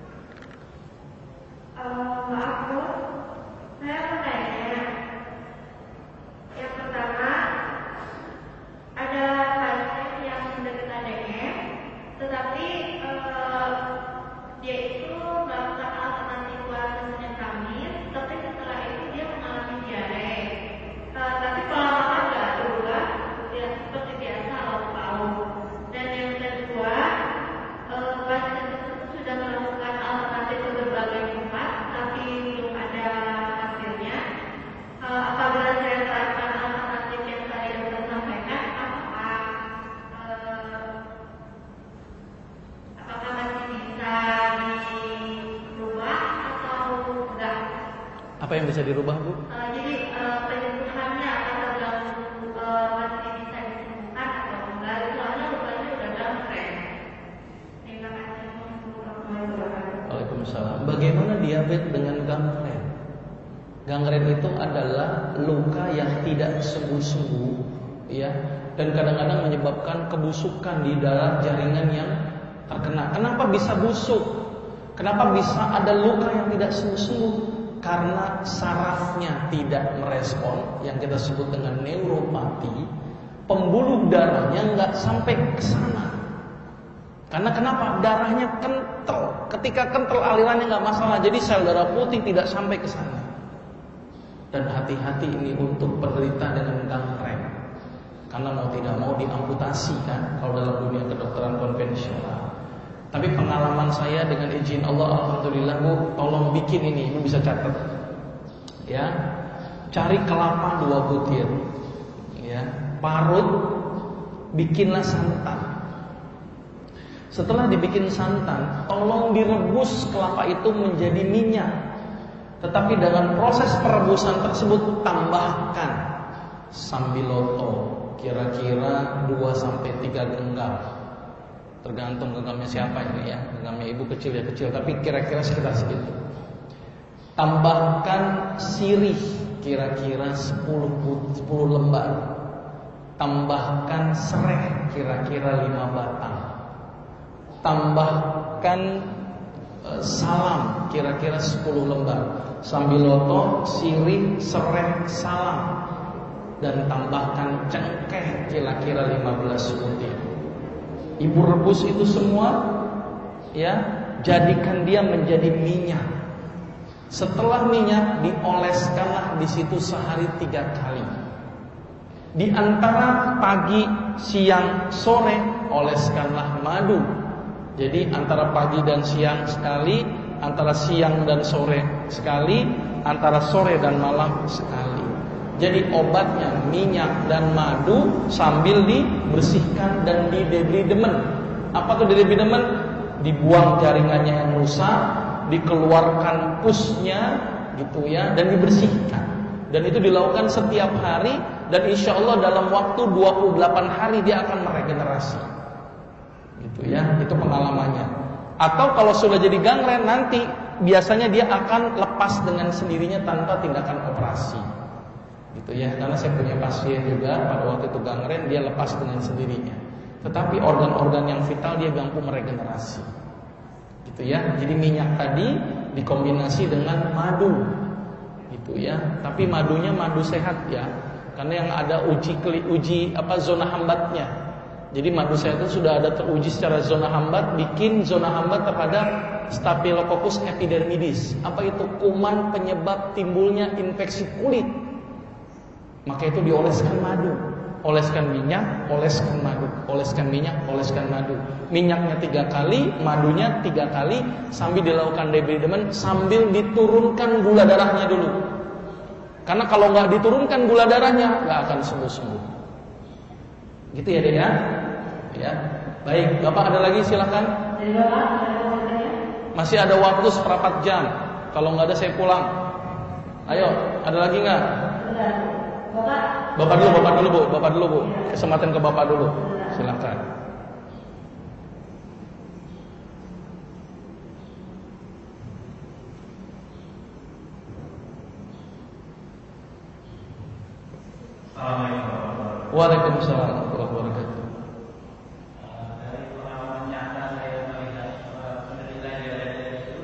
Uh, maaf, Bu, saya mau tanya. Yang pertama, ada pasien yang menderita D M, tetapi uh, dia itu melakukan alternatif buat kesenangan kami, tapi setelah itu dia mengalami diare. Uh, tapi pola makan nggak berubah, dia seperti biasa lauk pauk. Dan yang kedua, uh, pasien tersebut sudah melakukan alternatif ke berbagai tempat, tapi belum ada hasilnya. Uh, apabila saya terapkan alternatif yang tadi dokter sampaikan, apakah uh, apakah masih bisa dirubah atau enggak? Apa yang bisa dirubah, Bu? Uh, jadi uh, penyembuhannya apakah terganggu uh, masih bisa disembuhkan atau enggak? Soalnya lukanya udah downtrend. Terima kasih. Assalamualaikum warahmatullahi wabarakatuh. Waalaikumsalam. Bagaimana diabetes dengan gangren? Gangren itu adalah luka yang tidak sembuh-sembuh, ya, dan kadang-kadang menyebabkan kebusukan di dalam jaringan yang terkena. Kenapa bisa busuk? Kenapa bisa ada luka yang tidak sembuh-sembuh? Karena sarafnya tidak merespon, yang kita sebut dengan neuropati. Pembuluh darahnya nggak sampai ke sana. Karena kenapa? Darahnya kental. Ketika kental alirannya nggak masalah. Jadi sel darah putih tidak sampai ke sana. Dan hati-hati ini untuk penderita dengan gangren. Karena mau tidak mau diamputasi kan, kalau dalam dunia kedokteran konvensional. Tapi pengalaman saya dengan izin Allah, alhamdulillah Bu, tolong bikin ini, Ibu bisa catat. Ya, cari kelapa dua butir, ya, parut, bikinlah santan. Setelah dibikin santan, tolong direbus kelapa itu menjadi minyak. Tetapi dengan proses perebusan tersebut tambahkan sambiloto, kira-kira dua sampai tiga genggam. Tergantung genggamnya siapa ini ya. Genggamnya ibu kecil ya kecil, tapi kira-kira sekitar segitu. Tambahkan sirih kira-kira sepuluh lembar. Tambahkan serai kira-kira lima batang. Tambahkan e, salam kira-kira sepuluh lembar. Sambiloto, sirih, serai, salam. Dan tambahkan cengkeh kira-kira lima belas butir. Ibu rebus itu semua, ya, jadikan dia menjadi minyak. Setelah minyak, dioleskanlah di situ sehari tiga kali. Di antara pagi, siang, sore, oleskanlah madu. Jadi antara pagi dan siang sekali, antara siang dan sore sekali, antara sore dan malam sekali. Jadi obatnya minyak dan madu sambil dibersihkan dan didebridemen. Apa tuh didebridemen? Dibuang jaringannya yang rusak, dikeluarkan pusnya, gitu ya, dan dibersihkan. Dan itu dilakukan setiap hari, dan insya Allah dalam waktu dua puluh delapan hari dia akan meregenerasi. Gitu ya, itu pengalamannya. Atau kalau sudah jadi gangren nanti biasanya dia akan lepas dengan sendirinya tanpa tindakan operasi. Gitu ya, karena saya punya pasien juga pada waktu itu gangren, dia lepas dengan sendirinya. Tetapi organ-organ yang vital dia mampu meregenerasi. Gitu ya. Jadi minyak tadi dikombinasi dengan madu. Gitu ya. Tapi madunya madu sehat ya. Karena yang ada uji uji apa zona hambatnya. Jadi madu sehat itu sudah ada teruji secara zona hambat, bikin zona hambat terhadap Staphylococcus epidermidis. Apa itu? Kuman penyebab timbulnya infeksi kulit. Maka itu dioleskan madu, oleskan minyak, oleskan madu, oleskan minyak, oleskan madu. Minyaknya tiga kali, madunya tiga kali, sambil dilakukan debridemen, sambil diturunkan gula darahnya dulu. Karena kalau nggak diturunkan gula darahnya, nggak akan sembuh-sembuh. Gitu ya, Dek ya? Ya. Baik, Bapak ada lagi silakan. Masih ada waktu seperempat jam. Kalau nggak ada saya pulang. Ayo, ada lagi nggak? Bapak dulu, Bapak dulu Bu, Bapak dulu Bu. Kesempatan ke Bapak dulu. Silakan. Assalamualaikum. Waalaikumsalam warahmatullahi wabarakatuh. Dari pengalaman nyata saya melihat penderita diabetes itu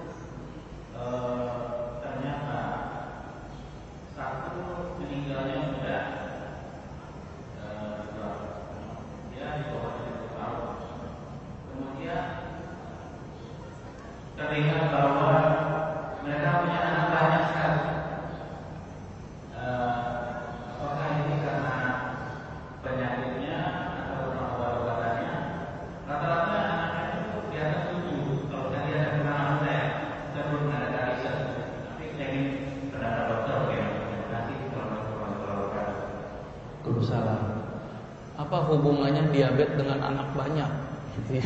ternyata satu meninggalnya muda, dia di bawah tujuh puluh tahun. Kemudian terlihat bahwa mereka punya anak banyak sekali. Apakah ini karena penyakitnya atau obat-obatannya? Rata-rata anak-anak itu di atas tujuh. Kalau saya lihat dari pengalaman saya, saya belum ada riset. Tapi saya ingin pendapat dokter ya. Terima kasih. Assalamualaikum warahmatullahi wabarakatuh. Waalaikumsalam. Apa hubungannya diabetes dengan anak banyak? Gitu ya.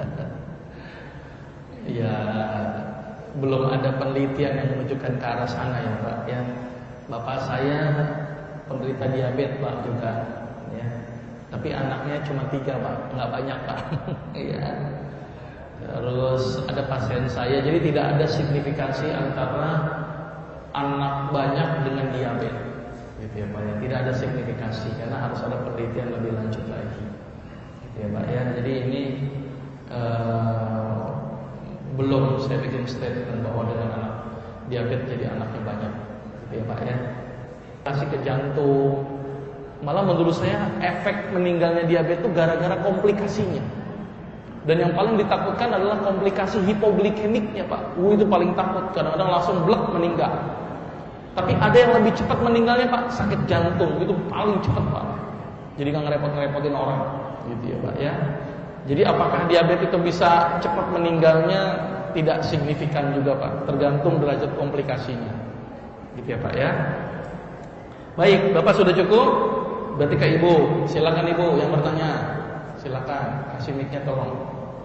Ya, belum ada penelitian yang menunjukkan ke arah sana ya Pak ya. Bapak saya penderita diabetes Pak juga ya. Tapi anaknya cuma tiga Pak, nggak banyak Pak. Ya. Terus ada pasien saya, jadi tidak ada signifikansi antara anak banyak dengan diabetes, gitu ya Pak ya. Tidak ada signifikansi karena harus ada penelitian lebih lanjut lagi, gitu ya Pak ya. Jadi ini uh, belum saya bikin statement bahwa dengan anak diabetes jadi anaknya banyak, gitu ya Pak ya. Kasih ke jantung, malah menurut saya efek meninggalnya diabetes itu gara-gara komplikasinya. Dan yang paling ditakutkan adalah komplikasi hipoglikemiknya Pak. Uh, itu paling takut, kadang-kadang langsung blek meninggal. Tapi ada yang lebih cepat meninggalnya Pak, sakit jantung, itu paling cepat Pak. Jadi nggak ngerepot-ngerepotin orang, gitu ya Pak ya. Jadi apakah diabetes itu bisa cepat meninggalnya? Tidak signifikan juga Pak, tergantung derajat komplikasinya, gitu ya Pak ya. Baik, Bapak sudah cukup? Berarti ke Ibu, silakan Ibu yang bertanya. Silakan, kasih mic-nya tolong.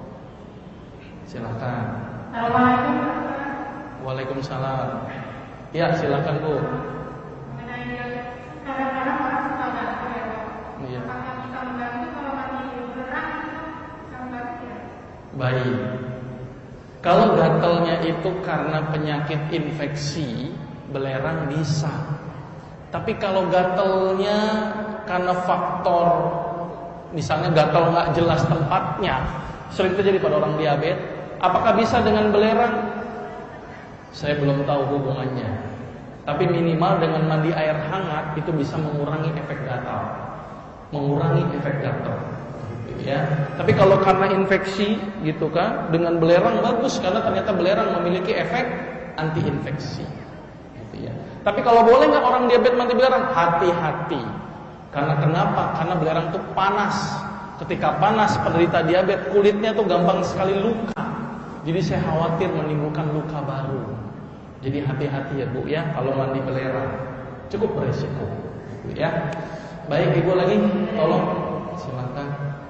Silakan. Assalamualaikum. Waalaikumsalam. Ya, silakan Bu. Mengenai kadang-kadang orang suka gatal ya Pak. Iya. Apakah bisa membantu kalau mati belerang bisa membantu ya? Baik. Kalau gatalnya itu karena penyakit infeksi, belerang bisa. Tapi kalau gatalnya karena faktor misalnya gatal nggak jelas tempatnya, sering terjadi pada orang diabetes. Apakah bisa dengan belerang? Saya belum tahu hubungannya. Tapi minimal dengan mandi air hangat itu bisa mengurangi efek gatal, mengurangi efek gatal, gitu ya. Tapi kalau karena infeksi, gitu kan, dengan belerang bagus karena ternyata belerang memiliki efek anti-infeksi, gitu ya. Tapi kalau boleh nggak orang diabetes mandi belerang? Hati-hati. Karena kenapa? Karena belerang itu panas. Ketika panas penderita diabetes kulitnya tuh gampang sekali luka. Jadi saya khawatir menimbulkan luka baru. Jadi hati-hati ya Bu ya kalau mandi belerang. Cukup beresiko, Bu ya. Baik Ibu lagi, tolong silakan.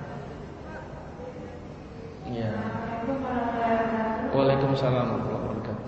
Iya. Waalaikumsalam warahmatullahi wabarakatuh.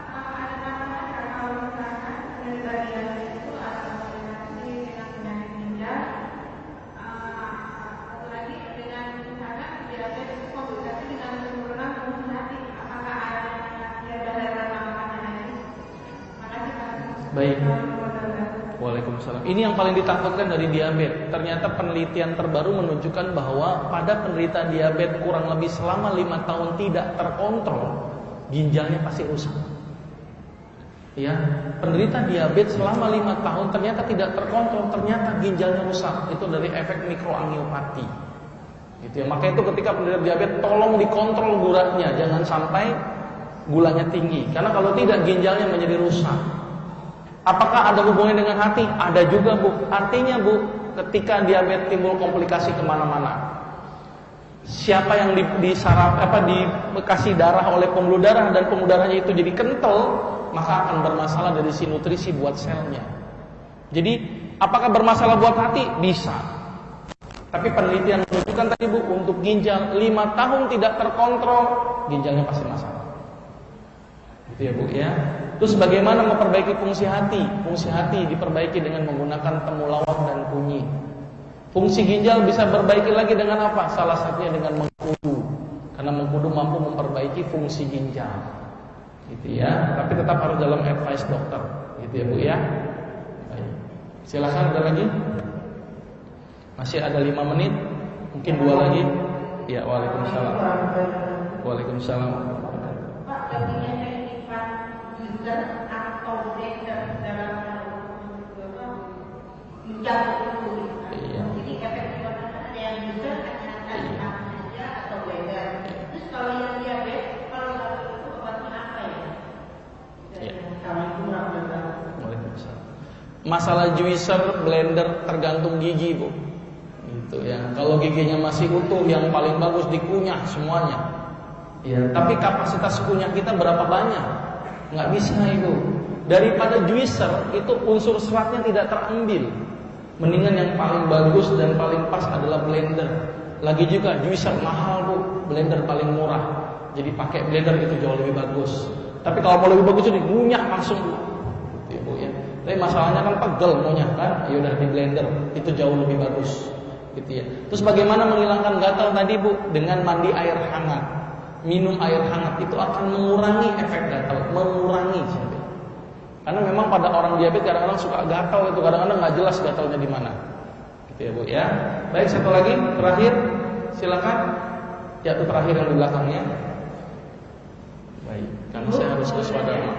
Baik. Waalaikumsalam. Ini yang paling ditakutkan dari diabetes. Ternyata penelitian terbaru menunjukkan bahwa pada penderita diabetes kurang lebih selama lima tahun tidak terkontrol, ginjalnya pasti rusak. Ya, penderita diabetes selama lima tahun ternyata tidak terkontrol, ternyata ginjalnya rusak. Itu dari efek mikroangiopati. Gitu ya. Maka itu ketika penderita diabetes tolong dikontrol gulanya, jangan sampai gulanya tinggi. Karena kalau tidak ginjalnya menjadi rusak. Apakah ada hubungannya dengan hati? Ada juga Bu. Artinya Bu, ketika diabetes timbul komplikasi kemana-mana. Siapa yang di, di saraf apa dikasih darah oleh pembuluh darah dan pembuluh darahnya itu jadi kental, maka akan bermasalah dari sisi nutrisi buat selnya. Jadi, apakah bermasalah buat hati? Bisa. Tapi penelitian menunjukkan tadi Bu, untuk ginjal lima tahun tidak terkontrol, ginjalnya pasti masalah. Gitu ya Bu ya. Terus bagaimana memperbaiki fungsi hati? Fungsi hati diperbaiki dengan menggunakan temulawak dan kunyit. Fungsi ginjal bisa berbaiki lagi dengan apa? Salah satunya dengan mengkudu. Karena mengkudu mampu memperbaiki fungsi ginjal. Gitu ya. Tapi tetap harus dalam advice dokter. Gitu ya Bu ya. Baik. Silakan ada lagi? Masih ada lima menit. Mungkin dua lagi. Ya, waalaikumsalam. Waalaikumsalam. Pak, baginya kehidupan user atau blender dalam ginjal itu. Iya. Jadi efeknya ada yang user hanya tadi saja atau blender. Terus kalau yang diabetes, kalau satu itu obatnya apa ya? Iya. Kami kurang benar. Waalaikumsalam. Masalah juicer, blender tergantung gigi Bu. Gitu ya. Kalau giginya masih utuh, yang paling bagus dikunyah semuanya. Ya, tapi kapasitas kunyah kita berapa banyak? Nggak bisa itu. Daripada juicer itu unsur seratnya tidak terambil. Mendingan yang paling bagus dan paling pas adalah blender. Lagi juga juicer mahal Bu, blender paling murah. Jadi pakai blender itu jauh lebih bagus. Tapi kalau mau lebih bagus itu ngunyah langsung Bu. Gitu ya Bu ya. Tapi masalahnya kan pegel ngunyah kan? Ya udah di blender, itu jauh lebih bagus. Gitu ya. Terus bagaimana menghilangkan gatal tadi Bu? Dengan mandi air hangat. minum air hangat itu akan mengurangi efek gatal, mengurangi sampai. Karena memang pada orang diabetes kadang-kadang suka gatal itu, kadang-kadang nggak jelas gatalnya di mana. Gitu ya Bu ya. Baik, satu lagi terakhir, silakan. Ya, itu terakhir yang di belakangnya. Baik, karena saya harus ke swadharma.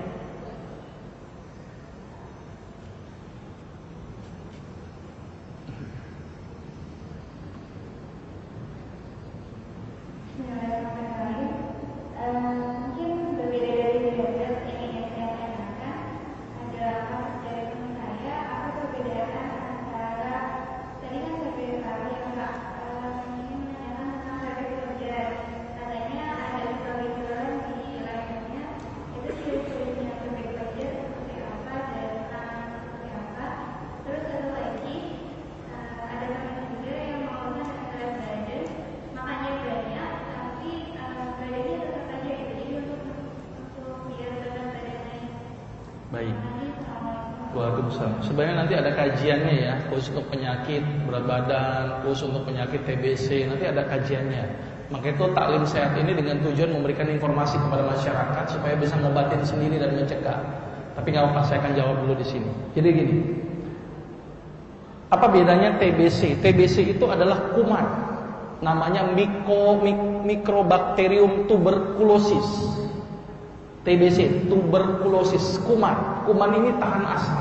Sebenarnya nanti ada kajiannya ya, khusus untuk penyakit berat badan, khusus untuk penyakit T B C, nanti ada kajiannya. Maka itu taklim sehat ini dengan tujuan memberikan informasi kepada masyarakat supaya bisa ngobatin sendiri dan mencegah. Tapi nggak apa-apa, saya akan jawab dulu di sini. Jadi gini, apa bedanya T B C? T B C itu adalah kuman, namanya Myco, Mycobacterium tuberculosis. T B C, tuberkulosis, kuman. Kuman ini tahan asam.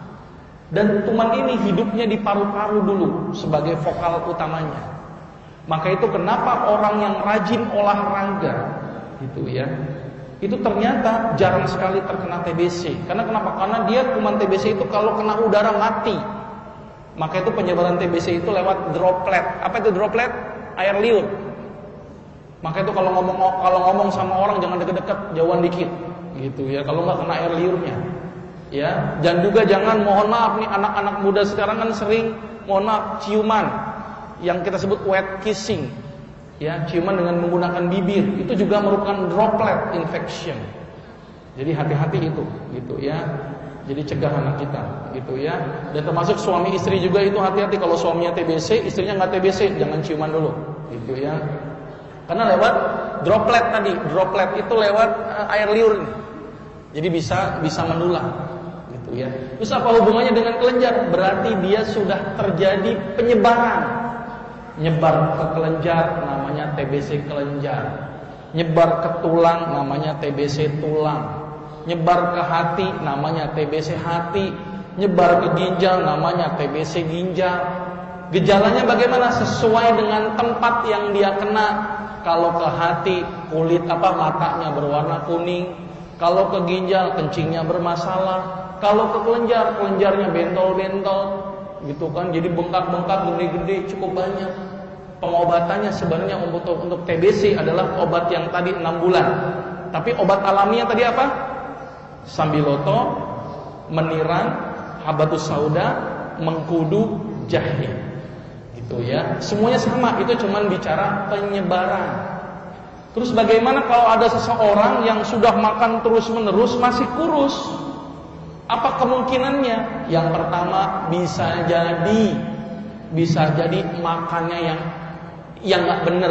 Dan kuman ini hidupnya di paru-paru dulu sebagai vokal utamanya. Maka itu kenapa orang yang rajin olahraga gitu ya, itu ternyata jarang sekali terkena T B C. Karena kenapa? Karena dia kuman T B C itu kalau kena udara mati. Maka itu penyebaran T B C itu lewat droplet. Apa itu droplet? Air liur. Maka itu kalau ngomong kalau ngomong sama orang jangan deket-deket, jauhan dikit gitu ya. Kalau nggak kena air liurnya. Ya, dan juga jangan, mohon maaf nih, anak-anak muda sekarang kan sering, mohon maaf, ciuman yang kita sebut wet kissing. Ya, ciuman dengan menggunakan bibir itu juga merupakan droplet infection. Jadi hati-hati itu gitu ya. Jadi cegah anak kita gitu ya. Dan termasuk suami istri juga itu hati-hati, kalau suaminya T B C, istrinya nggak T B C, jangan ciuman dulu gitu ya. Karena lewat droplet tadi, droplet itu lewat uh, air liur. Jadi bisa bisa menular. Gitu ya. Terus apa hubungannya dengan kelenjar? Berarti dia sudah terjadi penyebaran. Nyebar ke kelenjar namanya T B C kelenjar. Nyebar ke tulang namanya T B C tulang. Nyebar ke hati namanya T B C hati. Nyebar ke ginjal namanya T B C ginjal. Gejalanya bagaimana? Sesuai dengan tempat yang dia kena. Kalau ke hati, kulit apa matanya berwarna kuning. Kalau ke ginjal, kencingnya bermasalah. Kalau ke kelenjar, kelenjarnya bentol-bentol, gitu kan? Jadi bengkak-bengkak, gede-gede, cukup banyak. Pengobatannya sebenarnya untuk untuk T B C adalah obat yang tadi enam bulan. Tapi obat alamiah tadi apa? Sambiloto, meniran, habatus sauda, mengkudu, jahe. Gitu ya. Semuanya sama, itu cuman bicara penyebaran. Terus bagaimana kalau ada seseorang yang sudah makan terus-menerus masih kurus? Apa kemungkinannya? Yang pertama bisa jadi bisa jadi makannya yang yang nggak bener.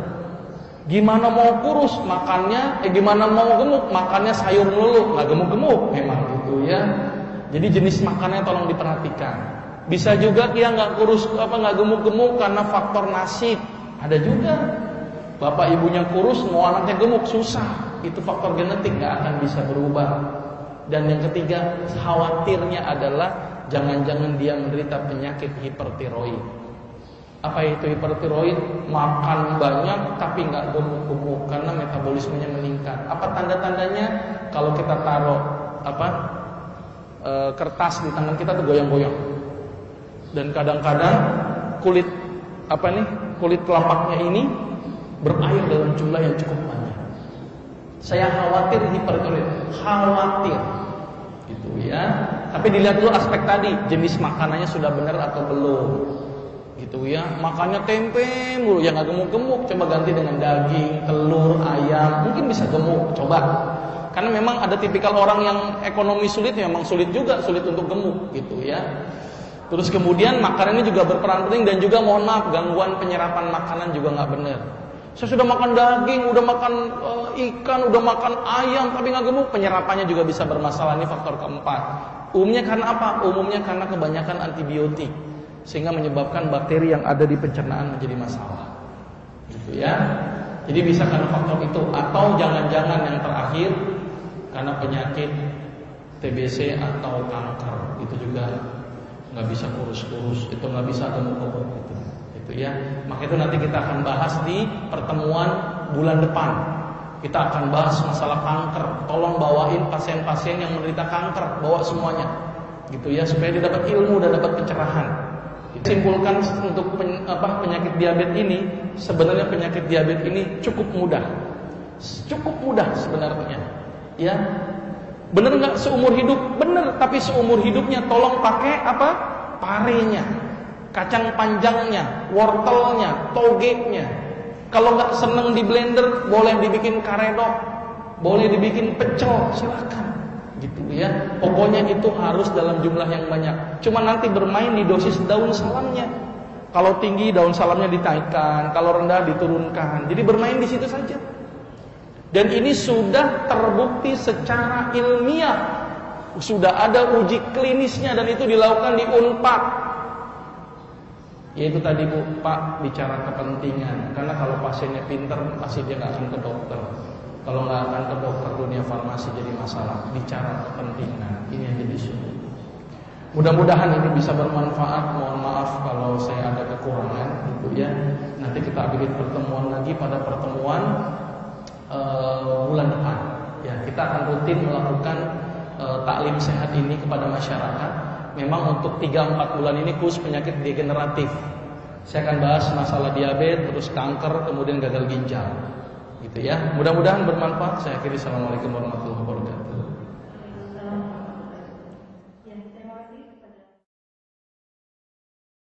Gimana mau kurus makannya? Eh gimana mau gemuk makannya sayur melulu, nggak gemuk-gemuk memang gitu ya. Jadi jenis makannya tolong diperhatikan. Bisa juga dia nggak kurus apa nggak gemuk-gemuk karena faktor nasib. Ada juga. Bapak ibunya kurus, mau anaknya gemuk susah. Itu faktor genetik, nggak akan bisa berubah. Dan yang ketiga, khawatirnya adalah jangan-jangan dia menderita penyakit hipertiroid. Apa itu hipertiroid? Makan banyak tapi nggak gemuk-gemuk karena metabolismenya meningkat. Apa tanda-tandanya? Kalau kita taruh apa e, kertas di tangan kita tuh goyang-goyang. Dan kadang-kadang kulit apa nih? Kulit telapaknya ini berair dalam jumlah yang cukup banyak. Saya khawatir hipertiroid, khawatir, gitu ya. Tapi dilihat dulu aspek tadi, jenis makanannya sudah benar atau belum, gitu ya. Makannya tempe mulu, ya nggak gemuk-gemuk, coba ganti dengan daging, telur, ayam, mungkin bisa gemuk, coba. Karena memang ada tipikal orang yang ekonomi sulit, memang sulit juga, sulit untuk gemuk, gitu ya. Terus kemudian makanan ini juga berperan penting dan juga mohon maaf gangguan penyerapan makanan juga nggak benar. Saya sudah makan daging, udah makan uh, ikan, udah makan ayam, tapi nggak gemuk. Penyerapannya juga bisa bermasalah. Ini faktor keempat. Umumnya karena apa? Umumnya karena kebanyakan antibiotik, sehingga menyebabkan bakteri yang ada di pencernaan menjadi masalah. Gitu ya. Jadi bisa karena faktor itu, atau jangan-jangan yang terakhir karena penyakit T B C atau kanker. Itu juga nggak bisa kurus-kurus, itu nggak bisa gemuk-gemuk gitu. Itu ya. Maka itu nanti kita akan bahas di pertemuan bulan depan. Kita akan bahas masalah kanker. Tolong bawain pasien-pasien yang menderita kanker, bawa semuanya. Gitu ya, supaya dia dapat ilmu dan dapat pencerahan. Simpulkan untuk pen, apa, penyakit diabetes ini, sebenarnya penyakit diabetes ini cukup mudah. Cukup mudah sebenarnya. Ya. Benar nggak seumur hidup? Benar, tapi seumur hidupnya tolong pakai apa? Parenya, kacang panjangnya, wortelnya, togenya. Kalau nggak seneng di blender, boleh dibikin karedok, boleh dibikin pecel, silakan. Gitu ya. Pokoknya itu harus dalam jumlah yang banyak. Cuma nanti bermain di dosis daun salamnya. Kalau tinggi daun salamnya dinaikkan, kalau rendah diturunkan. Jadi bermain di situ saja. Dan ini sudah terbukti secara ilmiah. Sudah ada uji klinisnya dan itu dilakukan di Unpad. Yaitu tadi Bu, Pak bicara kepentingan. Karena kalau pasiennya pinter, pasti dia nggak akan ke dokter. Kalau nggak akan ke dokter, dunia farmasi jadi masalah. Bicara kepentingan, ini yang jadi sulit. Mudah-mudahan ini bisa bermanfaat. Mohon maaf kalau saya ada kekurangan, gitu ya. Nanti kita bikin pertemuan lagi pada pertemuan uh, bulan depan. Ya, kita akan rutin melakukan uh, taklim sehat ini kepada masyarakat. Memang untuk tiga sampai empat bulan ini khusus penyakit degeneratif. Saya akan bahas masalah diabetes, terus kanker, kemudian gagal ginjal. Gitu ya. Mudah-mudahan bermanfaat. Saya akhiri. Assalamualaikum warahmatullahi wabarakatuh.